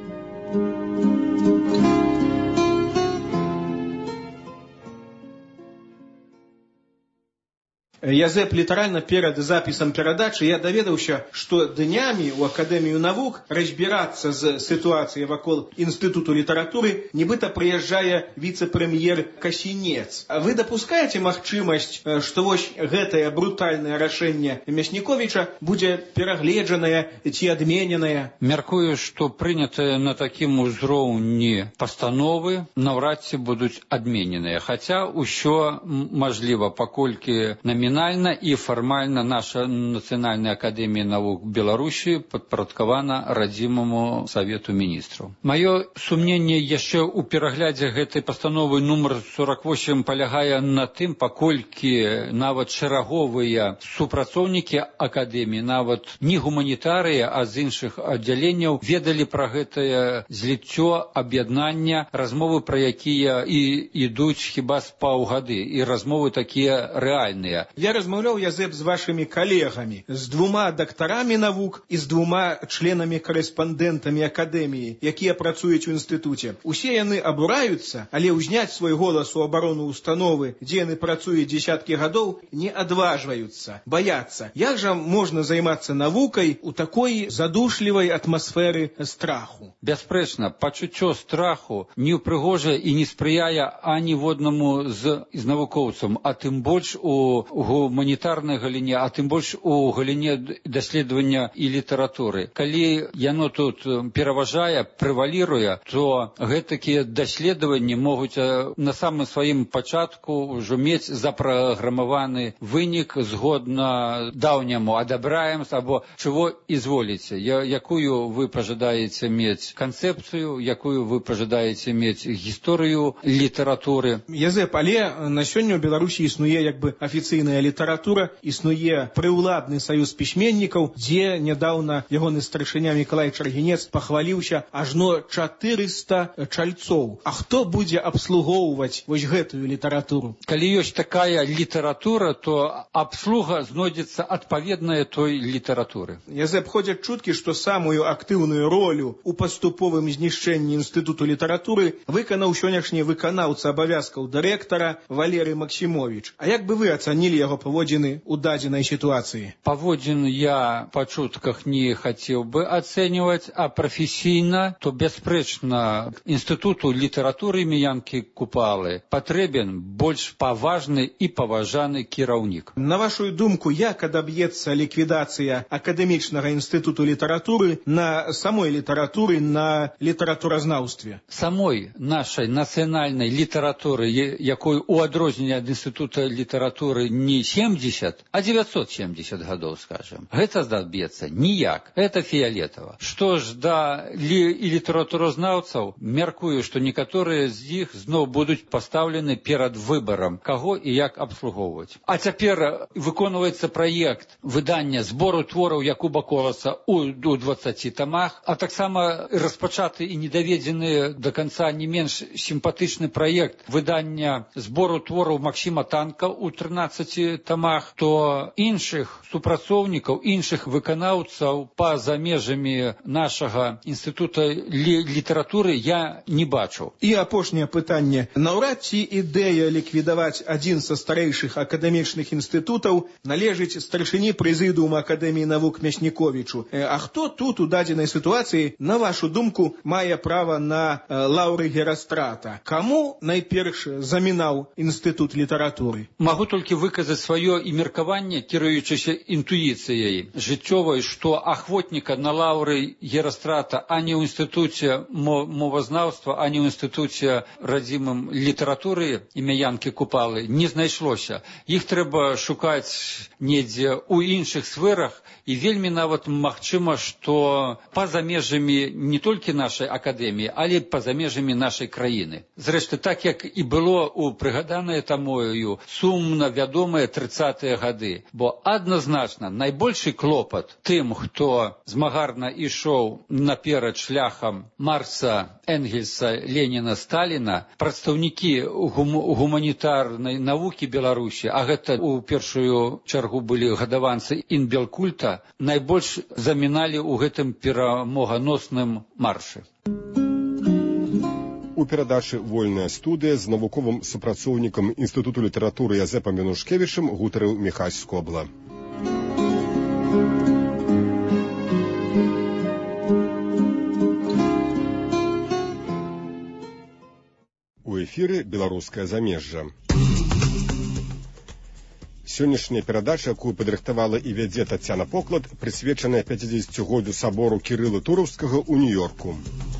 Язэп, літаральна перад запісам перадачы я даведаўся, што днямі ў Акадэмію навук разбірацца з сітуацыяй вакол Інстытуту літаратуры нібыта прыязджае віцэ-прэм'ер Касінец. А вы дапускаеце магчымасць, што вось гэтае брутальнае рашэнне Мясніковіча будзе перагледжанае ці адмененае? Мяркую, што прынятыя на такім узроўні пастановы наўрад ці будуць адмененыя. Хаця ўсё мажліва, паколькі намінальна і фармальна наша Нацыянальная акадэмія навук Беларусі падпарадкавана радзімаму Савету міністраў. Маё сумненне яшчэ ў пераглядзе гэтай пастановы нумар сорок восемь палягае на тым, паколькі нават шэраговыя супрацоўнікі акадэміі, нават не гуманітарыя, а з іншых аддзяленняў ведалі пра гэтае зліццё, аб'яднання, размовы пра якія і ідуць хіба з паўгады, і размовы такія рэальныя. Я размаўляў, Язэп, з вашымі калегамі, з двума дактарамі навук і з двума членамі-карэспандэнтамі акадэміі, якія працуюць у інстытуце. Усе яны абураюцца, але ўзняць свой голас у абарону установы, дзе яны працуюць дзесяткі гадоў, не адважваюцца, баяцца. Як жа можна займацца навукай у такой задушлівай атмасферы страху? Бясспрэчна, пачуццё страху не ўпрыгожае і не спрыяе аніводнаму з, з навукоўцам, а тым больш у гуманітарнай галіне, а тым больш у галіне даследавання і літаратуры. Калі яно тут пераважае, прэваліруе, то гэтакія даследаванні могуць на самым сваім пачатку ўжо мець запраграмаваны вынік згодна даўняму адабраем або чего ізволіце. Якую вы пажадаеце мець канцэпцыю, якую вы пажадаеце мець гісторыю літаратуры. Язэп, але на сёння ў Беларусі існуе як бы афіцыйная літаратура, існуе прыўладны саюз пісьменнікаў, дзе нядаўна ягоны старшыня Мікалай Чаргінец пахваліўся ажно чатырыста чальцоў. А хто будзе абслугоўваць вось гэтую літаратуру? Калі ёсць такая літаратура, то абслуга знойдзецца адпаведная той літаратуры. Язэп, ходзяць чуткі, што самую актыўную ролю у паступовым знішчэнні Інстытуту літаратуры выканаў сённяшні выканаўца абавязкаў дырэктара Валерый Максімовіч. А як бы вы ацанілі яго паводзіны ў дадзенай сітуацыі? Паводзін я па чутках не хацеў бы ацэньваць, а прафесійна, то бясспрэчна Інстытуту літаратуры імя Янкі Купалы патрэбен больш паважны і паважаны кіраўнік. На вашу думку, як адаб'ецца ліквідацыя акадэмічнага інстытуту літаратуры на самой літаратуры, на літаратуразнаўстве? Самой нашай нацыянальнай літаратуры, якой у адрозненне ад інстытута літаратуры не семьдесят, а девятьсот семьдесят гадоў, скажем. Гэта здаб'ецца ніяк. Это фіялетава. Што ж да лі і літаратуразнаўцаў, мяркую, што некаторыя з іх зноў будуць пастаўлены перад выбарам, каго і як абслугоўваць. А цяпер выконваецца праект выдання збору твораў Якуба Коласа у дваццаці тамах, а таксама распачаты і недаведзены да канца не менш сімпатычны праект выдання збору твораў Максіма Танка у трынаццаці тамах, то іншых супрацоўнікаў, іншых выканаўцаў па-за межамі нашага інстытута літаратуры я не бачу. І апошняе пытанне. Наўрад ці ідэя ліквідаваць адзін са старэйшых акадэмічных інстытутаў належыць старшыні прэзідыума Акадэміі навук Мясніковічу. А хто тут у дадзенай сітуацыі, на вашу думку, мае права на лаўры Герастрата? Каму найперш замінаў інстытут літаратуры? Магу толькі выказаць сваё і меркаванне, кіруючыся інтуіцыяй жыццёвай, што ахвотніка на лаўры Герастрата ані ў інстытуце мовазнаўства, ані ў інстытуце радзімым літаратуры імя Янкі Купалы не знайшлося. Іх трэба шукаць недзе ў іншых сферах, і вельмі нават магчыма, што па-за межамі не толькі нашай акадэміі, але па-за межамі нашай краіны. Зрэшты, так як і было ў прыгаданае тамою сумна вядомыя трыццатыя гады, бо адназначна найбольшы клопат тым, хто змагарна ішоў наперад шляхам Маркса, Энгельса, Леніна, Сталіна, прадстаўнікі гум гуманітарнай навукі Беларусі, а гэта у першую чаргу былі гадаванцы інбелкульта, найбольш заміналі ў гэтым перамоганосным маршы. У перадачы «Вольная студыя» з навуковым супрацоўнікам Інстытуту літаратуры Язэпам Янушкевічам гутарыў Міхась Скобла. У эфіры «Беларускае замежжа». Сённяшняя перадача, якую падрыхтавала і вядзе Тацяна Поклад, прысвечаная пяцідзесяцігоддзю сабору Кірыла Тураўскага ў Нью-Йорку.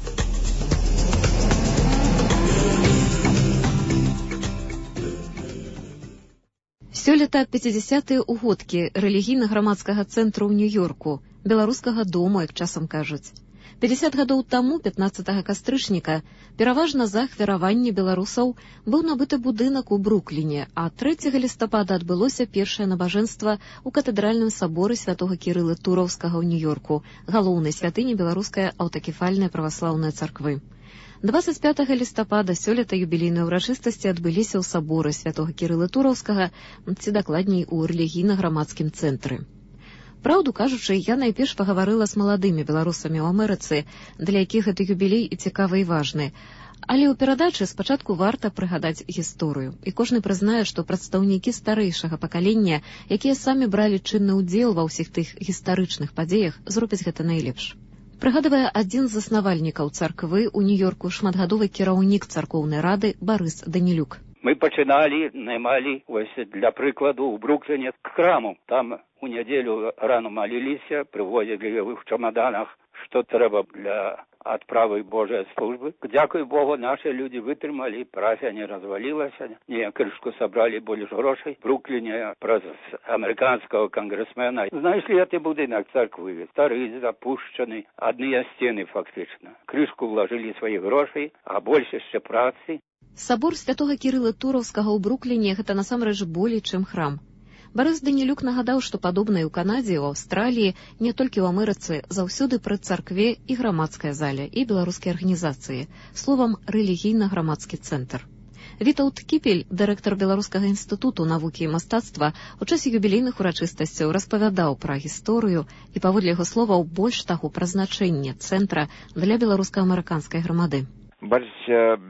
Сёлета пяцідзясятыя ўгодкі рэлігійна-грамадскага цэнтру ў Нью-Йорку, беларускага дому, як часам кажуць. пятьдесят гадоў таму, пятнаццатага кастрычніка, пераважна за ахвяраванне беларусаў быў набыты будынак у Брукліне, а трэцяга лістапада адбылося першае набажэнства ў катэдральным саборы святога Кірыла Тураўскага ў Нью-Йорку, галоўнай святыні беларускай аўтакефальнай праваслаўнай царквы. двадцать пятага лістапада сёлета юбілейныя ўрачыстасці адбыліся ў саборы святога Кірыла Тураўскага, ці дакладней у рэлігійна-грамадскім цэнтры. Праўду кажучы, я найперш пагаварыла з маладымі беларусамі ў Амерыцы, для якіх гэты юбілей і цікавы і важны. Але ў перадачы спачатку варта прыгадаць гісторыю. І кожны прызнае, што прадстаўнікі старэйшага пакалення, якія самі бралі чынны ўдзел ва ўсіх тых гістарычных падзеях, зробяць гэта найлепш. Прыгадвае адзін з заснавальнікаў царквы ў Нью-Йорку, шматгадовы кіраўнік царкоўнай рады Барыс Данілюк. Мы пачыналі, наймалі, ось для прыкладу, у Брукліне к храму. Там у нядзелю рано маліліся, прывозілі в чамаданах, што трэба для адправы Божай службы. Дзякуй Богу, нашы людзі вытрымалі, парафія не развалілася, не крышку сабралі больш грошай. В Брукліне праз амерыканскага кангрэсмена знайшлі гэты будынак царквы, стары, запушчаны, адныя сцены фактычна. Крышку вложылі сваіх грошай, а больш яшчэ працы. Сабор святога Кірыла Тураўскага ў Брукліне гэта насамрэч болей, чым храм. Барыс Данілюк нагадаў, што падобна і ў Канадзе, у Аўстраліі, не толькі ў Амерыцы, заўсёды пры царкве і грамадская заля, і беларускія арганізацыі, словам, рэлігійна-грамадскі цэнтр. Вітаўт Кіпель, дырэктар Беларускага інстытуту навукі і мастацтва, у часе юбілейных урачыстасцяў распавядаў пра гісторыю і, паводле яго словаў, больш таго пра значэнне цэнтра для беларуска-амерыканскай грамады. Бачыць,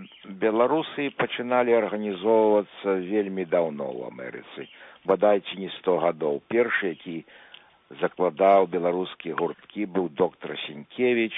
беларусы пачыналі арганізоўвацца вельмі даўно ў Амерыцы, бадайце не сто гадоў. Першы, які закладаў беларускія гурткі, быў доктар Сенькевіч,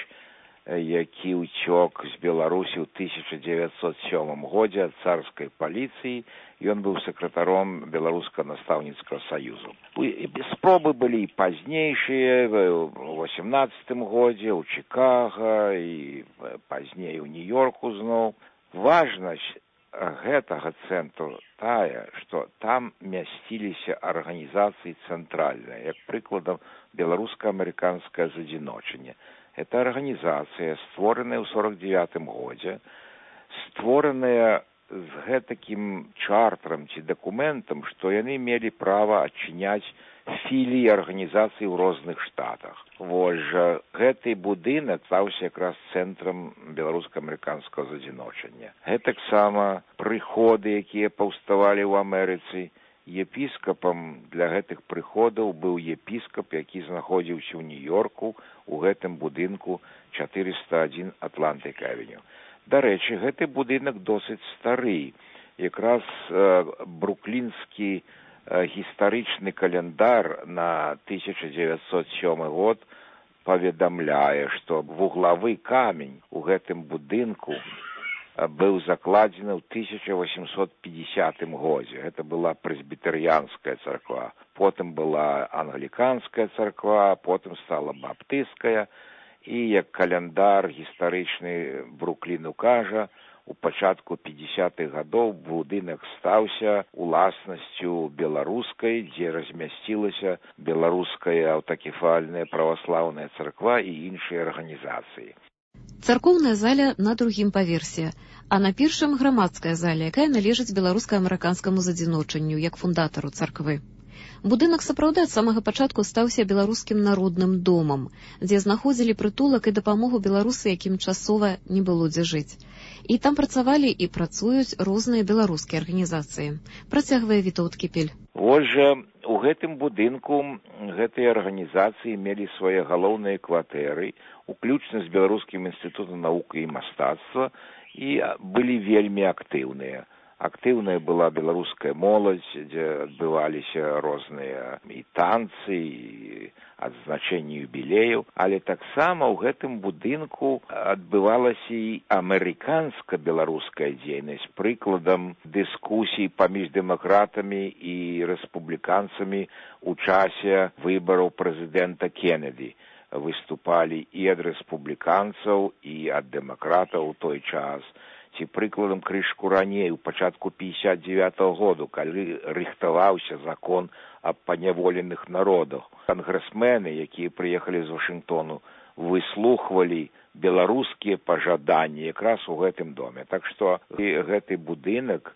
які ўцёк з Беларусі ў тысяча дзевяцьсот сёмым годзе ад царскай паліцыі. Ён быў сакратаром Беларуска-настаўніцкага саюзу. Спробы былі і пазнейшыя, у восемнаццатым годзе ў Чикага і пазней у Нью-Йорку зноў. Важнасць гэтага цэнтру тая, што там мясціліся арганізацыі цэнтральныя, як прыкладам беларуска-амерыканскае задзіночанне. Это арганізацыя, створаная ў сорок девятым годзе, створаная з гэтакім чартарам ці дакументам, што яны мелі права адчыняць філіі арганізацый у розных штатах. Вось жа гэты будынак стаўся якраз цэнтрам беларуска-амерыканскага задзіночання. Гэтаксама прыходы, якія паўставалі ў Амерыцы, епіскапам для гэтых прыходаў быў епіскап, які знаходзіўся ў Нью-Йорку у гэтым будынку чатырыста адзін Атлантык-авеню. Дарэчы, гэты будынак досыць стары. Якраз э, бруклінскі э, гістарычны календар на тысяча дзевяцьсот сёмы год паведамляе, што вуглавы камень у гэтым будынку быў закладзены ў тысяча восемьсот пятидесятым годзе. Гэта была прэсбітэрыянская царква, потым была англіканская царква, потым стала баптысцкая, і як календар гістарычны Брукліну кажа, у пачатку пятидесятых гадоў будынак стаўся уласнасцю беларускай, дзе размясцілася беларуская аўтакефальная праваслаўная царква і іншыя арганізацыі. Царкоўная заля на другім паверсе, а на першым грамадская заля, якая належыць беларуска-амерыканскаму задзіночанню як фундатару царквы. Будынак сапраўды ад самага пачатку стаўся беларускім народным домам, дзе знаходзілі прытулак і дапамогу беларусы, якім часова не было дзе жыць. І там працавалі і працуюць розныя беларускія арганізацыі. Працягвае Вітаўт Кіпель. Вось жа, у гэтым будынку гэтыя арганізацыі мелі свае галоўныя кватэры, уключна з Беларускім інстытутам навукі і мастацтва, і былі вельмі актыўныя. Актыўная была беларуская моладзь, дзе адбываліся розныя і танцы, і адзначэнні юбілеяў, але таксама ў гэтым будынку адбывалася і амерыканска-беларуская дзейнасць. Прыкладам дыскусій паміж дэмакратамі і рэспубліканцамі ў часе выбараў прэзідэнта Кеннеді. Выступалі і ад рэспубліканцаў, і ад дэмакратаў у той час. Ці прыкладам крышку раней, у пачатку пятьдесят девятого году, калі рыхтаваўся закон аб паняволеных народах. Кангрэсмены, якія прыехалі з Вашынгтону, выслухвалі беларускія пажаданні якраз у гэтым доме. Так што гэты будынак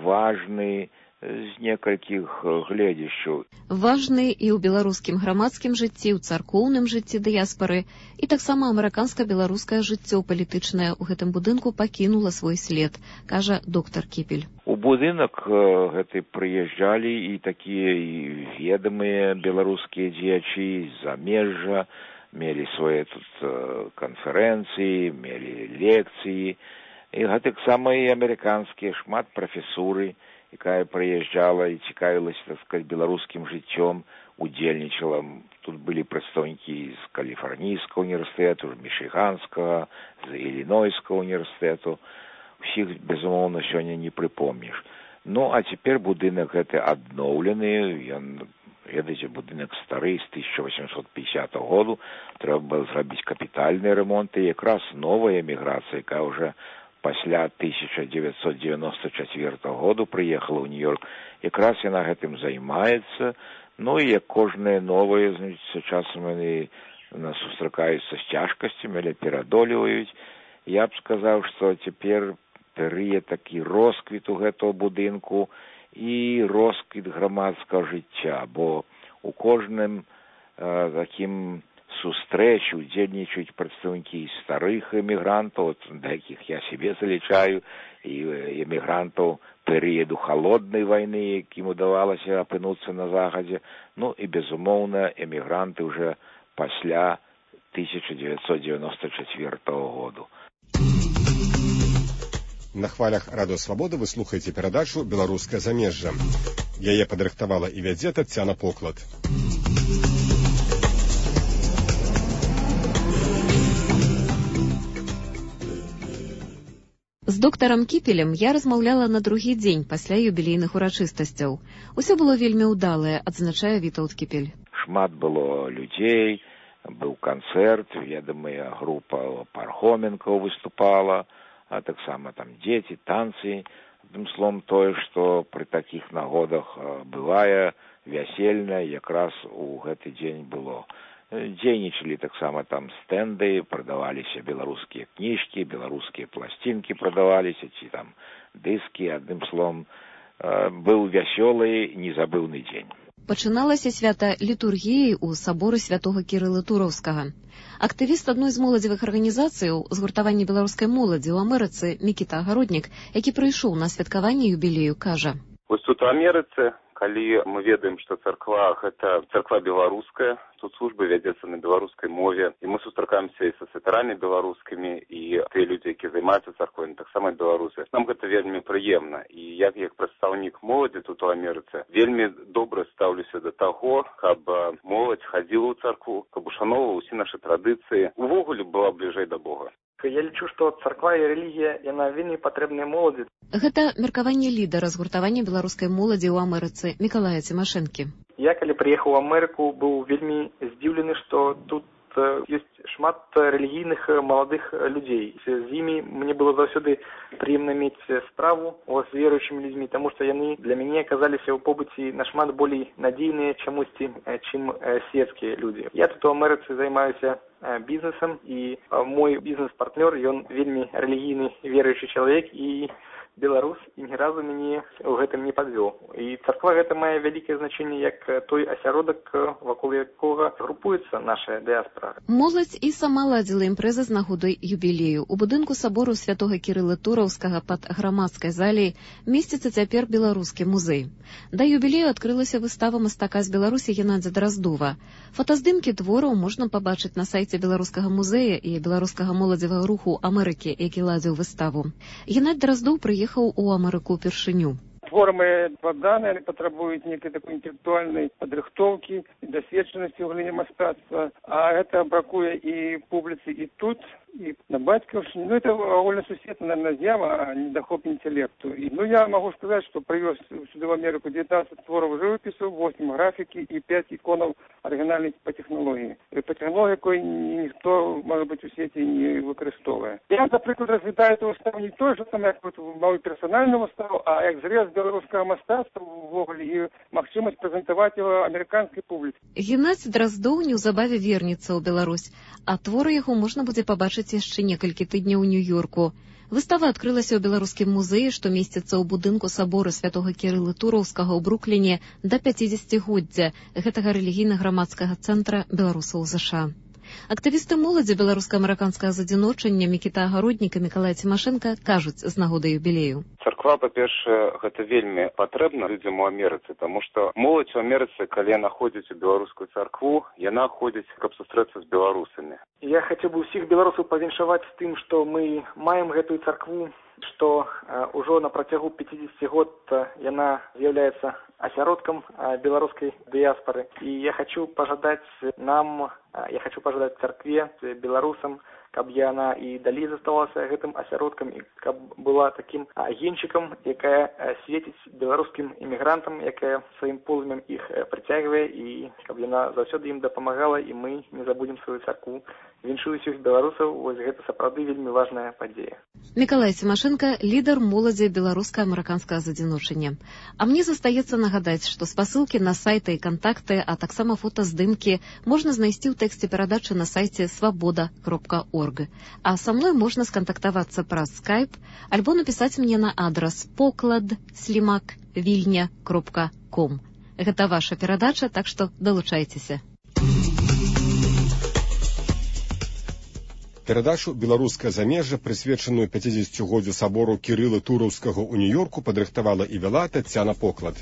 важны з некалькіх гледзяшчаў. Важны і ў беларускім грамадскім жыцці, ў царкоўным жыцці дыяспары, і таксама амерыканска-беларускае жыццё палітычнае ў гэтым будынку пакінула свой след, кажа доктар Кіпель. У будынак гэты прыязджалі і такія і ведамыя беларускія дзеячы з замежжа, мелі свае тут канферэнцыі, мелі лекцыі, і гэтаксама і амерыканскія шмат прафесуры, якая прыязджала і цікавілася, так сказаць, беларускім жыццём, удзельнічала. Тут былі прадстаўнікі з Каліфарнійскага універсітэту, з Мічыганскага, з Ілінойскага універсітэту. Усіх, безумоўна, сёння не прыпомніш. Ну, а цяпер будынак гэты адноўлены. Ён, ведаеце, будынак стары, з тысяча восемьсот пятидесятого году. Трэба было зрабіць капітальны ремонт, і якраз новая эміграцыя, якая ўжо пасля тысяча девятьсот девяносто четвёртого году прыехала ў Нью-Йорк. Якраз яна гэтым займаецца. Ну і як кожнае новае, значит, часам яны нас сустракаюцца з цяжкасцямі, але перадолеваюць. Я б сказаў, што цяпер перыяд такі росквіту гэтага будынку і росквіт грамадскага жыцця, бо у кожным э, такім сустрэч удзельнічаюць прадстаўнікі старых эмігрантаў, да якіх я сябе залічаю, і эмігрантаў перыяду халоднай вайны, якім удавалася апынуцца на захадзе, ну і, безумоўна, эмігранты ўжо пасля тысяча девятьсот девяносто четвёртого году. На хвалях Радыё Свабода вы слухаеце перадачу «Беларускае замежжа». Яе падрыхтавала і вядзе Таццяна Поклад. З доктарам Кіпелем я размаўляла на другі дзень пасля юбілейных урачыстасцяў. Усё было вельмі ўдалае, адзначае Вітаўт Кіпель. Шмат было людзей, быў канцэрт, ведамая група Пархоменкаў выступала, а таксама там дзеці, танцы. Адным словом, тое, што пры такіх нагодах бывае вясельна, якраз у гэты дзень было. Дзейнічалі таксама там стэнды, прадаваліся беларускія кніжкі, беларускія пласцінкі прадаваліся, ці там дыскі. Адным словом, быў вясёлы, незабыўны дзень. Пачыналася свята літургіяй у саборы святога Кірыла Туроўскага. Актывіст адной з моладзевых арганізацыяў згуртавання беларускай моладзі ў Амерыцы Мікіта Агароднік, які прыйшоў на святкаванне юбілею, кажа: Вось тут у Амерыцы, Калі мы ведаем, што царква гэта царква беларуская, тут служба вядзецца на беларускай мове, і мы сустракаемся і са святарамі беларускімі, і тыя людзі, якія займаюцца царквой, таксама беларусы. Нам гэта вельмі прыемна. І як як прадстаўнік моладзі тут у Амерыцы, вельмі добра стаўлюся да таго, каб моладзь хадзіла ў царкву, каб ушаноўвала ўсе нашы традыцыі, увогуле была бліжэй да Бога. Я лічу, што царква і рэлігія, яна вельмі патрэбная моладзі. Гэта меркаванне лідара згуртавання беларускай моладзі ў Амерыцы Мікалая Цімашэнкі. Я, калі прыехаў у Амерыку, быў вельмі здзіўлены, што тут ёсць шмат рэлігійных маладых людзей. З імі мне было заўсёды прыемна мець справу з веруючымі людзьмі, таму што яны для мяне аказаліся ў побыце нашмат болей надзейныя чамусьці, чым свецкія людзі. Я тут у Амерыцы займаюся бізнесам, і мой бізнес-партнёр, ён вельмі рэлігійны веруючы чалавек і беларус, і ні разу мяне ў гэтым не падвёў. І царква гэта мае вялікае значэнне як той асяродак, вакол якога групуецца наша дыяспара. Моладзь і сама ладзіла імпрэзы з нагодай юбілею. У будынку сабору святога Кірыла Тураўскага пад грамадскай залей месціцца цяпер беларускі музей. Да юбілею адкрылася выстава мастака з Беларусі Геннадзя Драздова. Фотаздымкі твораў можна пабачыць на сайце беларускага музея і беларускага моладзевага руху Амерыкі, які ладзіў выставу. Геннадзь Драздоў прыехаў у Амерыку ўпершыню. Творы мои складаныя, они потребуют некой такой интеллектуальной подрыхтовки, досведченности в галине мастацтва, а это бракуе и публицы и тут, и на Батьковщине. Ну, это довольно сусветная, наверное, з'ява, а не доход интеллекту. И, ну, я могу сказать, что привез сюда в Америку девятнадцать творов живопису, восемь графики и пять иконов оригинальных по технологии. И по технологии, какой никто, может быть, у свете не використовує. Я, наприклад, розглядаю эту выставу не той, що там, як мою персональну виставу, а як зрез белорусского мастацтва ввогуле і магчымасць прэзентаваць его амерыканскай публіцы. Геннадзь Драздоў неўзабаве вернецца ў Беларусь, а творы яго можна будзе пабачыць яшчэ некалькі тыдняў у Нью-Йорку. Выстава адкрылася ў беларускім музеі, што месціцца ў будынку сабора святога Кірыла Тураўскага ў Брукліне да пяцідзесяцігоддзя гэтага рэлігійна-грамадскага цэнтра беларусаў ЗША. Актывісты моладзі беларуска-амерыканскага задзіночання Мікіта Агароднік і Мікалай Цімашэнка кажуць з нагоды юбілею. Царква, па-першае, гэта вельмі патрэбна людзям у Амерыцы, таму што моладзь у Амерыцы, калі яна ходзіць у беларускую царкву, яна ходзіць, каб сустрэцца з беларусамі. Я хацеў бы ўсіх беларусаў павіншаваць з тым, што мы маем гэтую царкву, што ўжо на працягу пяцідзесяці год яна з'яўляецца асяродкам беларускай дыяспары. І я хочу пажадаць нам, я хочу пажадаць царкве, беларусам, каб яна і далей заставалася гэтым асяродкам, і каб была такім агеньчыкам, якая свеціць беларускім эмігрантам, якая сваім полымем іх прыцягвае, і каб яна заўсёды ім дапамагала, і мы не забудзем сваю царкву. Віншую ўсіх беларусаў, вось гэта сапраўды вельмі важная падзея. Мікалай Цімашэнка, лідар моладзі беларуска-амерыканскага задзіночання. А мне застаецца нагадаць, што спасылкі на сайты і кантакты, а таксама фотаздымкі можна знайсці ў тэксце перадачы на сайце свабода кропка орг. А са мной можна скантактавацца праз скайп альбо напісаць мне на адрас поклад слімак вільня кропка ком. Гэта ваша перадача, так што далучайцеся. Перадачу «Беларускае замежжа», прысвечаную пяцідзесяцігоддзю сабору Кірыла Тураўскага ў Нью-Йорку, падрыхтавала і вяла Таццяна Поклад.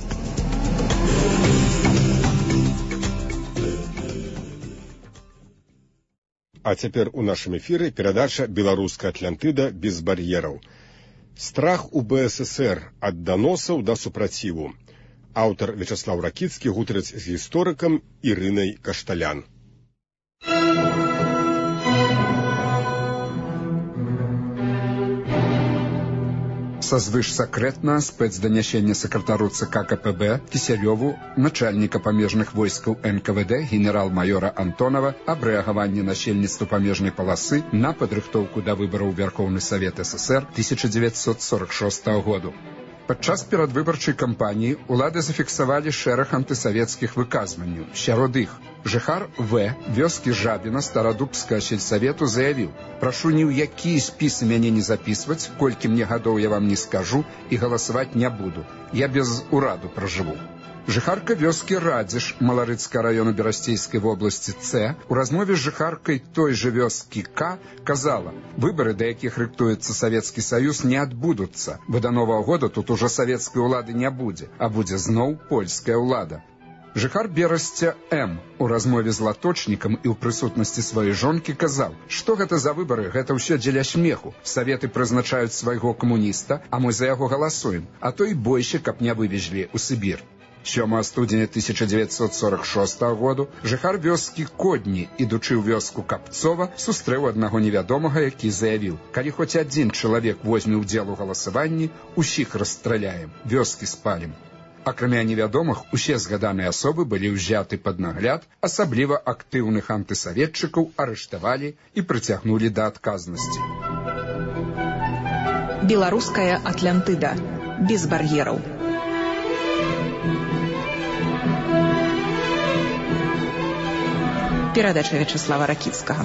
А цяпер у нашым эфіры перадача «Беларуская Атлантыда без бар'ераў». Страх у Бэ Эс ЭсЭр ад даносаў да супраціву. Аўтар Вячаслаў Ракіцкі гутарыць з гісторыкам Ірынай Кашталян. Са звышсакрэтнага спецданясення сакратару ЦК Ка Пэ Бэ Кісялёву, начальніка памежных войскаў Эн Ка Вэ Дэ генерал-майора Антонова аб рэагаванні насельніцтва памежнай паласы на падрыхтоўку да выбараў Верхоўны Савет Эс Эс Эр тысяча дзевяцьсот сорок шостага году. Падчас перадвыбарчай кампаніі ўлады зафіксавалі шэраг антысавецкіх выказванняў. Сярод іх жыхар В вёскі Жабіна старадубскага сельсавету заявіў: «Прашу ні ў якія спісы мяне не запісваць, колькі мне гадоў я вам не скажу і галасаваць не буду. Я без ураду пражыву». Жыхарка вёскі Радзіш Маларыцкага району Берасцейскай вобласці Ц у размове з жыхаркай той жа вёскі К казала: выбары, да якіх рыхтуецца Савецкі Саюз, не адбудуцца, бо да Новага года тут ужо савецкай улады не будзе, а будзе зноў польская ўлада. Жыхар Берасця М у размове з латочнікам і ў прысутнасці сваёй жонкі казаў, што гэта за выбары, гэта ўсё дзеля смеху. Саветы прызначаюць свайго камуніста, а мы за яго галасуем, а то і бойся, каб не вывезлі ў Сібір. сёмага студзеня тысяча дзевяцьсот сорок шостага году жыхар вёскі Кодні, ідучы ў вёску Капцова, сустрэў аднаго невядомага, які заявіў: калі хоць адзін чалавек возьме ўдзел у галасаванні, усіх расстраляем, вёскі спалім. Акрамя невядомых, усе згаданыя асобы былі ўзяты пад нагляд, асабліва актыўных антысаветчыкаў арыштавалі і прыцягнулі да адказнасці. Беларуская Атлантыда. Без бар'ераў. Перадача Вячеслава Ракіцкага.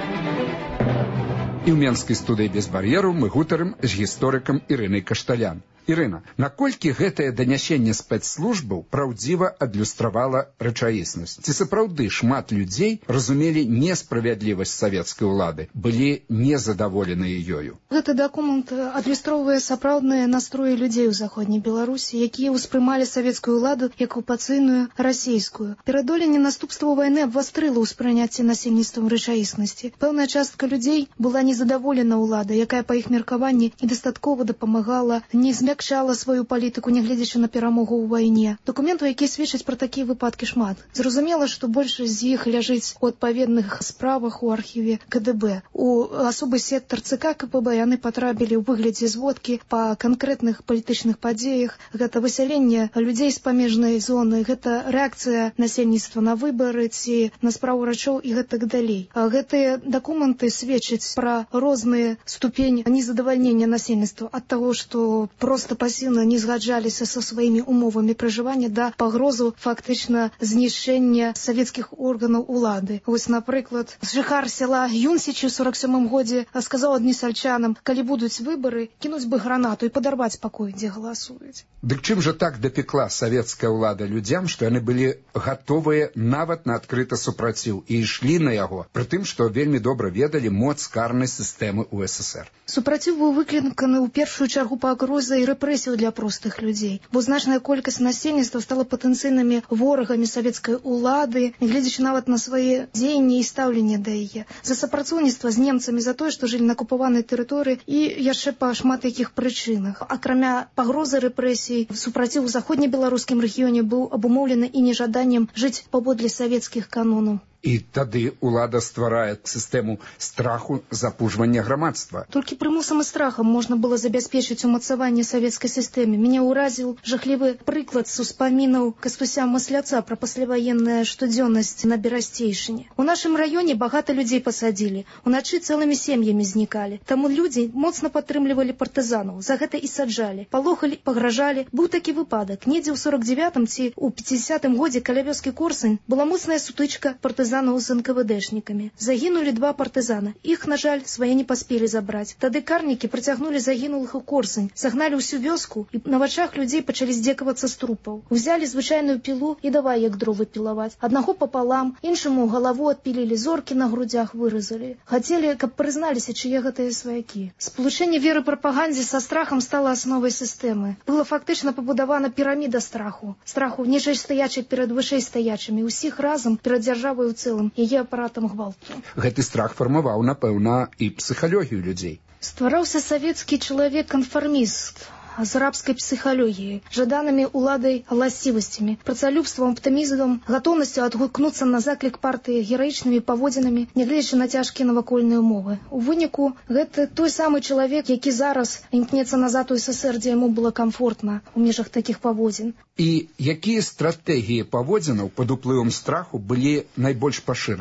І ў менскай студыі без бар'еру мы гутарым з гісторыкам Ірынай Кашталян. Ірына, наколькі гэтае данясенне спецслужбаў праўдзіва адлюстравала рэчаіснасць? Ці сапраўды шмат людзей разумелі несправядлівасць савецкай улады, былі незадаволеныя ёю? Гэты дакумент адлюстроўвае сапраўдныя настроі людзей у заходняй Беларусі, якія ўспрымалі савецкую уладу як акупацыйную расійскую. Перадоленне наступстваў вайны абвастрыла ўспрыняцце насельніцтвам рэчаіснасці. Пэўная частка людзей была незадаволена ўладай, якая па іх меркаванні недастаткова дапамагала, не змягчала Чала сваю палітыку, нягледзячы на перамогу ў вайне. Дакументаў, якія сведчаць пра такія выпадкі, шмат. Зразумела, што большасць з іх ляжыць у адпаведных справах у архіве ка дэ бэ. У асобы сектар цэ ка ка пэ бэ яны патрапілі ў выглядзе зводкі па канкрэтных палітычных падзеях. Гэта высяленне людзей з памежнай зоны, гэта рэакцыя насельніцтва на выбары ці на справу рачоў і гэтак далей. Гэтыя дакументы сведчаць пра розныя ступень незадавальнення насельніцтва ад таго, што проста пасіўна не згаджаліся са сваімі умовамі пражывання да пагрозу фактычна знішчэння савецкіх органаў улады. Вось, напрыклад, жыхар сяла Юнсічы ў сорок сёмым годзе сказаў аднесальчанам: калі будуць выбары, кінуць бы гранату і падарваць пакой, дзе галасуюць. Дык чым жа так дапекла савецкая ўлада людзям, што яны былі гатовыя нават на адкрыты супраціў і ішлі на яго, пры тым, што вельмі добра ведалі моц карнай сістэмы ў эс эс эр? Супраціў быў выкліканы ў першую чаргу пагрозай і рэпрэсіяў для простых людзей, бо значная колькасць насельніцтва стала патэнцыйнымі ворагамі савецкай улады, нягледзячы нават на свае дзеянні і стаўленне да яе. За супрацоўніцтва з немцамі, за тое, што жылі на акупаванай тэрыторыі і яшчэ па шмат якіх прычынах. Акрамя пагрозы рэпрэсій, супраціў у заходнебеларускім рэгіёне быў абумоўлены і нежаданнем жыць паводле савецкіх канонаў. І тады ўлада стварае сістэму страху, запужвання грамадства. Толькі прымусам і страхам можна было забяспечыць умацаванне савецкай сістэмы. Мяне ўразіў жахлівы прыклад з успамінаў Каспуся Масляца пра пасляваенная штодзённасць на Берасцейшыне. У нашым раёне багата людзей пасадзілі, уначы цэлымі сем'ямі знікалі. Таму людзі моцна падтрымлівалі партызанаў, за гэта і саджалі, палохалі, пагражалі. Быў такі выпадак. Недзе ў сорок дзевятым ці ў пяцідзясятым годзе каля вёскі Корсунь была моцная сутычка партызанаў з эн ка вэ дэшнікамі. Загінулі два партызана. Іх, на жаль, свае не паспелі забраць. Тады карнікі прыцягнулі загінулых у Корсунь, сагналі ўсю вёску і на вачах людзей пачалі здзекавацца з трупаў. Узялі звычайную пілу і давай як дровы пілаваць. Аднаго папалам, іншаму галаву адпілілі, зоркі на грудзях выразалі. Хацелі, каб прызналіся, чые гэтыя сваякі. Сполучэнне веры прапагандзе са страхам стала асновай сістэмы. Была фактычна пабудавана піраміда страху. Страху ніжэйстаячых перад вышэйстаячымі, усіх разам перад дзяржавай у цэлым, яе апаратам гвалту. Гэты страх фармаваў, напэўна, і псіхалогію людзей. Ствараўся савецкі чалавек-канфарміст з арабскай псіхалогіяй, жаданымі уладай ласцівасцямі, працалюбствам, аптымізмам, гатоўнасцю адгукнуцца на заклік партыі гераічнымі паводзінамі, нягледзячы на цяжкія навакольныя умовы. У выніку гэта той самы чалавек, які зараз імкнецца назад у эс эс эр, дзе яму было камфортна у межах такіх паводзін. І якія стратэгіі паводзінаў пад уплывам страху былі найбольш пашыранымі?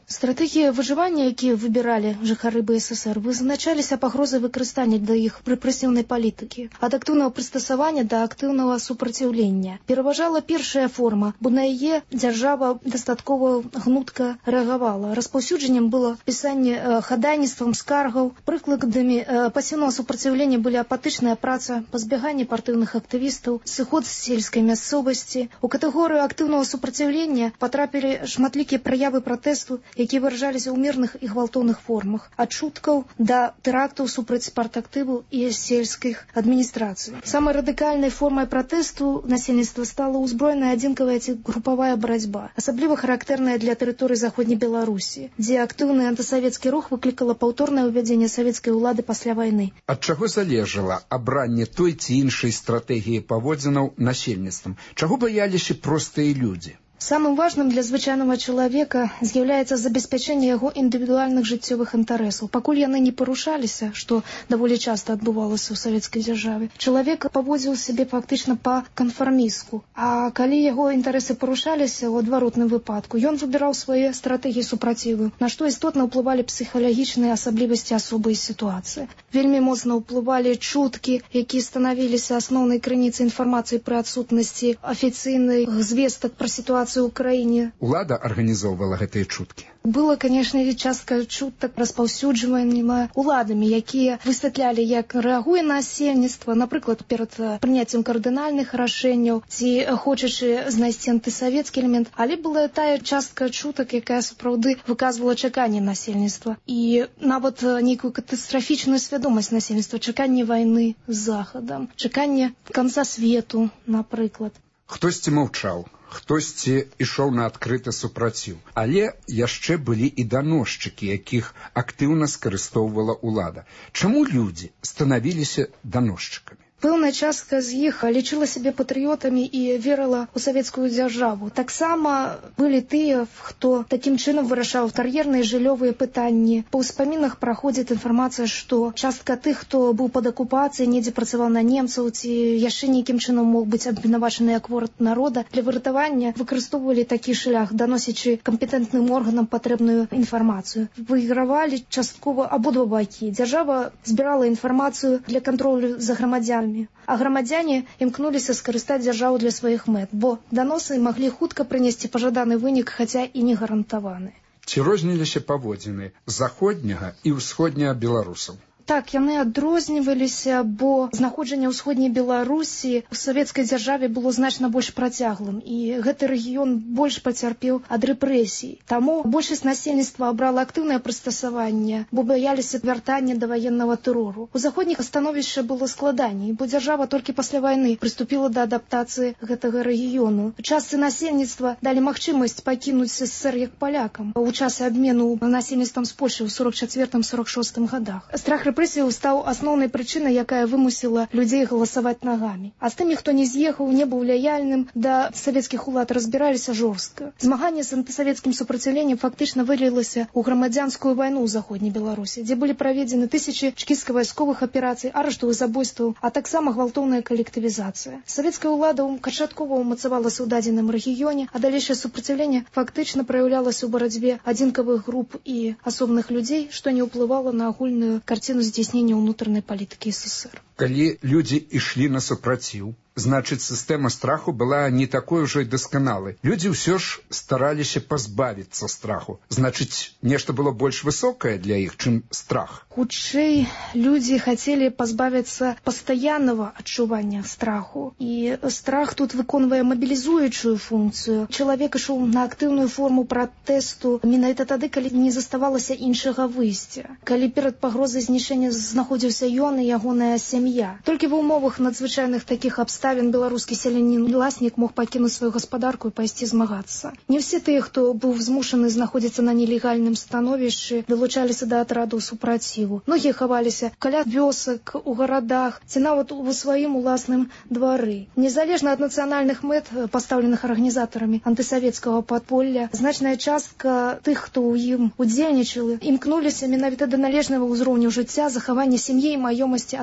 Стратэгіі выжывання, якія выбіралі жыхары БССР, вызначаліся пагрозай выкарыстання для іх рэпрэсіўнай палітыкі, ад актыўнага прыстасавання да актыўнага супраціўлення. Пераважала першая форма, бо на яе дзяржава дастаткова гнутка рэагавала. Распаўсюджаннем было пісанне хадайніцтвам скаргаў, прыкладамі пасіўнага супраціўлення былі апатычная праца, пазбяганне партыўных актывістаў, сыход з сельскай мясцовасці. У катэгорыю актыўнага супраціўлення потрапілі шматлікія праявы пратэсту, якія выражаліся ў мірных і гвалтоўных формах, ад чуткаў да тэрактаў супраць спартактыву і сельскіх адміністрацый. Самай радыкальнай формай пратэсту насельніцтва стала ўзброеная адзінкавая ці групавая барацьба, асабліва характэрная для тэрыторыі заходняй Беларусі, дзе актыўны антысавецкі рух выклікала паўторнае ўвядзенне савецкай улады пасля вайны. Ад чаго залежала абранне той ці іншай стратэгіі паводзінаў насельніцтвам? Чаго баяліся простыя людзі? Самым важным для звычайнага чалавека з'яўляецца забеспячэнне яго індывідуальных жыццёвых інтарэсаў. Пакуль яны не парушаліся, што даволі часта адбывалася ў савецкай дзяржаве, чалавек паводзіў сябе фактычна па-канфармістку. А калі яго інтарэсы парушаліся ў адваротным выпадку, ён выбіраў свае стратэгіі супраціву, на што істотна ўплывалі псіхалагічныя асаблівасці асобы і сітуацыі. Вельмі моцна ўплывалі чуткі, якія станавіліся асноўнай крыніцай інфармацыі пры адсутнасці афіцыйных звестак пра сітуацыю ў краіне. Улада арганізоўвала гэтыя чуткі. Была, конечно, частка чутак распаўсюджваема уладамі, якія высвятлялі, як рэагуе насельніцтва, напрыклад, перад прыняццем кардынальных рашэнняў, ці хочучы знайсці антысавецкі элемент, але была тая частка чутак, якая сапраўды выказвала чаканне насельніцтва і нават нейкую катастрафічную свядомасць насельніцтва, чаканне вайны з захадам, чаканне канца свету, напрыклад. Хтосьці маўчаў, хтосьці ішоў на адкрыты супраціў. Але яшчэ былі і даносчыкі, якіх актыўна скарыстоўвала ўлада. Чаму людзі станавіліся даносчыкамі? Пэўная частка з іх лічыла сябе патрыётамі і верыла ў савецкую дзяржаву. Таксама былі тыя, хто такім чынам вырашаў кар'ерныя жыллёвыя пытанні. Па ўспамінах праходзіць інфармацыя, што частка тых, хто быў пад акупацыяй, недзе працаваў на немцаў ці яшчэ нейкім чынам мог быць абвінавачаны як вораг народа, для выратавання выкарыстоўвалі такі шлях, даносячы кампетэнтным органам патрэбную інфармацыю. Выйгравалі часткова абодва бакі. Дзяржава збірала інфармацыю для кантролю за грамадзянамі, а грамадзяне імкнуліся скарыстаць дзяржаву для сваіх мэт, бо даносы маглі хутка прынесці пажаданы вынік, хаця і не гарантаваны. Ці розніліся паводзіны заходняга і ўсходняга беларусаў? Так, яны адрозніваліся, бо знаходжанне ўсходняй Беларусі ў савецкай дзяржаве было значна больш працяглым, і гэты рэгіён больш пацярпеў ад рэпрэсій. Таму большасць насельніцтва абрала актыўнае прыстасаванне, бо баяліся вяртання да ваеннага тэрору. У заходніх становішча было складаней, бо дзяржава толькі пасля вайны прыступіла да адаптацыі гэтага рэгіёну. Частцы насельніцтва далі магчымасць пакінуць СССР як палякам у часе абмену насельніцтвам з Польшай у сорок чацвёртым сорок шостым гадах. Страх рэпрэсіяў стаў асноўнай прычынай, якая вымусіла людзей галасаваць нагамі. А з тымі, хто не з'ехаў, не быў лаяльным да савецкіх улад, разбіраліся жорстка. Змаганне з антысавецкім супраціўленнем фактычна вылілася ў грамадзянскую вайну ў заходняй Беларусі, дзе былі праведзены тысячы чэкісцка-вайсковых аперацый, арыштаў і забойстваў, а таксама гвалтоўная калектывізацыя. Савецкая ўлада канчаткова ўмацавалася ў дадзеным рэгіёне, а далейшае супраціўленне фактычна праяўлялася ў барацьбе адзінкавых груп і асобных людзей, што не ўплывала на агульную карціну здзейснення ўнутранай палітыкі СССР. Калі людзі ішлі на супраціў, значыць, сістэма страху была не такой ужо і дасканалай. Людзі ўсё ж стараліся пазбавіцца страху. Значыць, нешта было больш высокае для іх, чым страх. Хутчэй, людзі хацелі пазбавіцца пастаяннага адчування страху. І страх тут выконвае мабілізуючую функцыю. Чалавек ішоў на актыўную форму пратэсту менавіта тады, калі не заставалася іншага выйсця. Калі перад пагрозай знішчэння знаходзіўся ён і ягоная сям'я. Толькі ва ўмовах надзвычайных такіх абставін беларускі селянін-ласнік мог пакінуць сваю гаспадарку і пайсці змагацца. Не ўсе тыя, хто быў змушаны знаходзіцца на нелегальным становішчы, далучаліся да атрадаў супраціву. Многія хаваліся каля вёсак, у гарадах, ці нават у сваім уласным двары. Незалежна ад нацыянальных мэт, пастаўленых арганізатарамі антысавецкага падполля, значная частка тых, хто ў ім удзельнічалі, імкнуліся менавіта да належнага ўзроўню жыцця, захавання сям'і і маёмасці, а таксама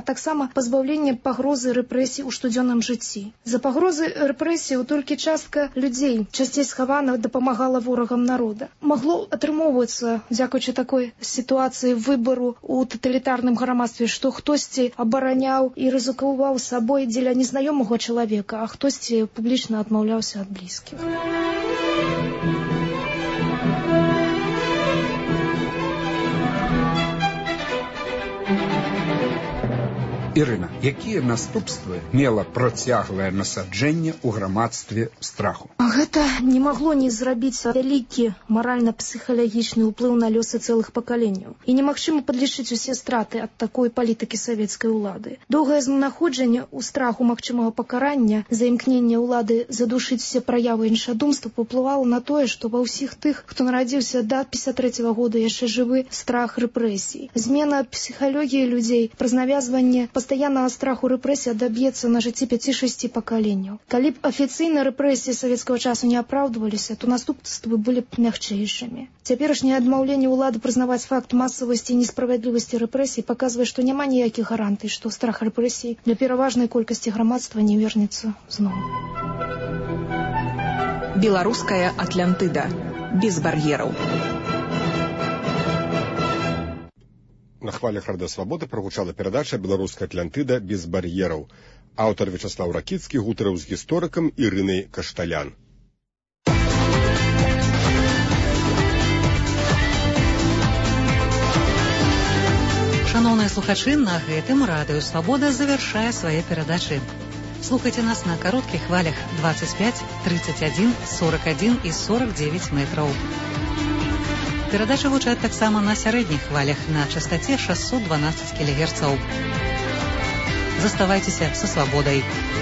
пазбаўлення пагрозы рэпрэсій у штодзённым жыцці. За пагрозы рэпрэсіяў толькі частка людзей, часцей схавана, дапамагала ворагам народа. Магло атрымоўвацца, дзякуючы такой сітуацыі выбару у таталітарным грамадстве, што хтосьці абараняў і рызыкаваў сабой дзеля незнаёмага чалавека, а хтосьці публічна адмаўляўся ад блізкіх. Ірына, якія наступствы мела працяглае насаджэнне ў грамадстве страху? Гэта не магло не зрабіць вялікі маральна-псіхалагічны ўплыў на лёсы цэлых пакаленняў. І немагчыма падлічыць усе страты ад такой палітыкі савецкай улады. Доўгае знаходжанне ў страху магчымага пакарання за імкненне ўлады задушыць усе праявы іншадумства паўплывала на тое, што ва ўсіх тых, хто нарадзіўся да пятьдесят трэцяга года яшчэ жывы, страх рэпрэсій. Змена псіхалогіі людзей праз навязванне пастаяннага страху рэпрэсій даб'ецца на жыцці пяці-шасці пакаленняў. Калі б афіцыйна рэпрэсіі савецкага часу не апраўдваліся, то наступствы былі б мякчэйшымі. Цяперашняе адмаўленне ўлады прызнаваць факт масавасці і несправядлівасці рэпрэсій паказвае, што няма ніякіх гарантый, што страх рэпрэсій для пераважнай колькасці грамадства не вернецца зноў. Беларуская Атлантыда. Без бар'ераў. На хвалях Рада Свабоды прагучала перадача «Беларуская Атлантыда без бар'ераў». Аўтар Вячаслаў Ракіцкі гутарыў з гісторыкам Ірынай Кашталян. Шановныя слухачы, на гэтым Радыё Свабода завяршае свае перадачы. Слухайце нас на кароткіх хвалях двадцать пять, тридцать один, сорок один і сорок девять метраў. Перадачы гучаць таксама на сярэдніх хвалях на частаце шестьсот двенадцать кілогерцаў. Заставайцеся са свабодай.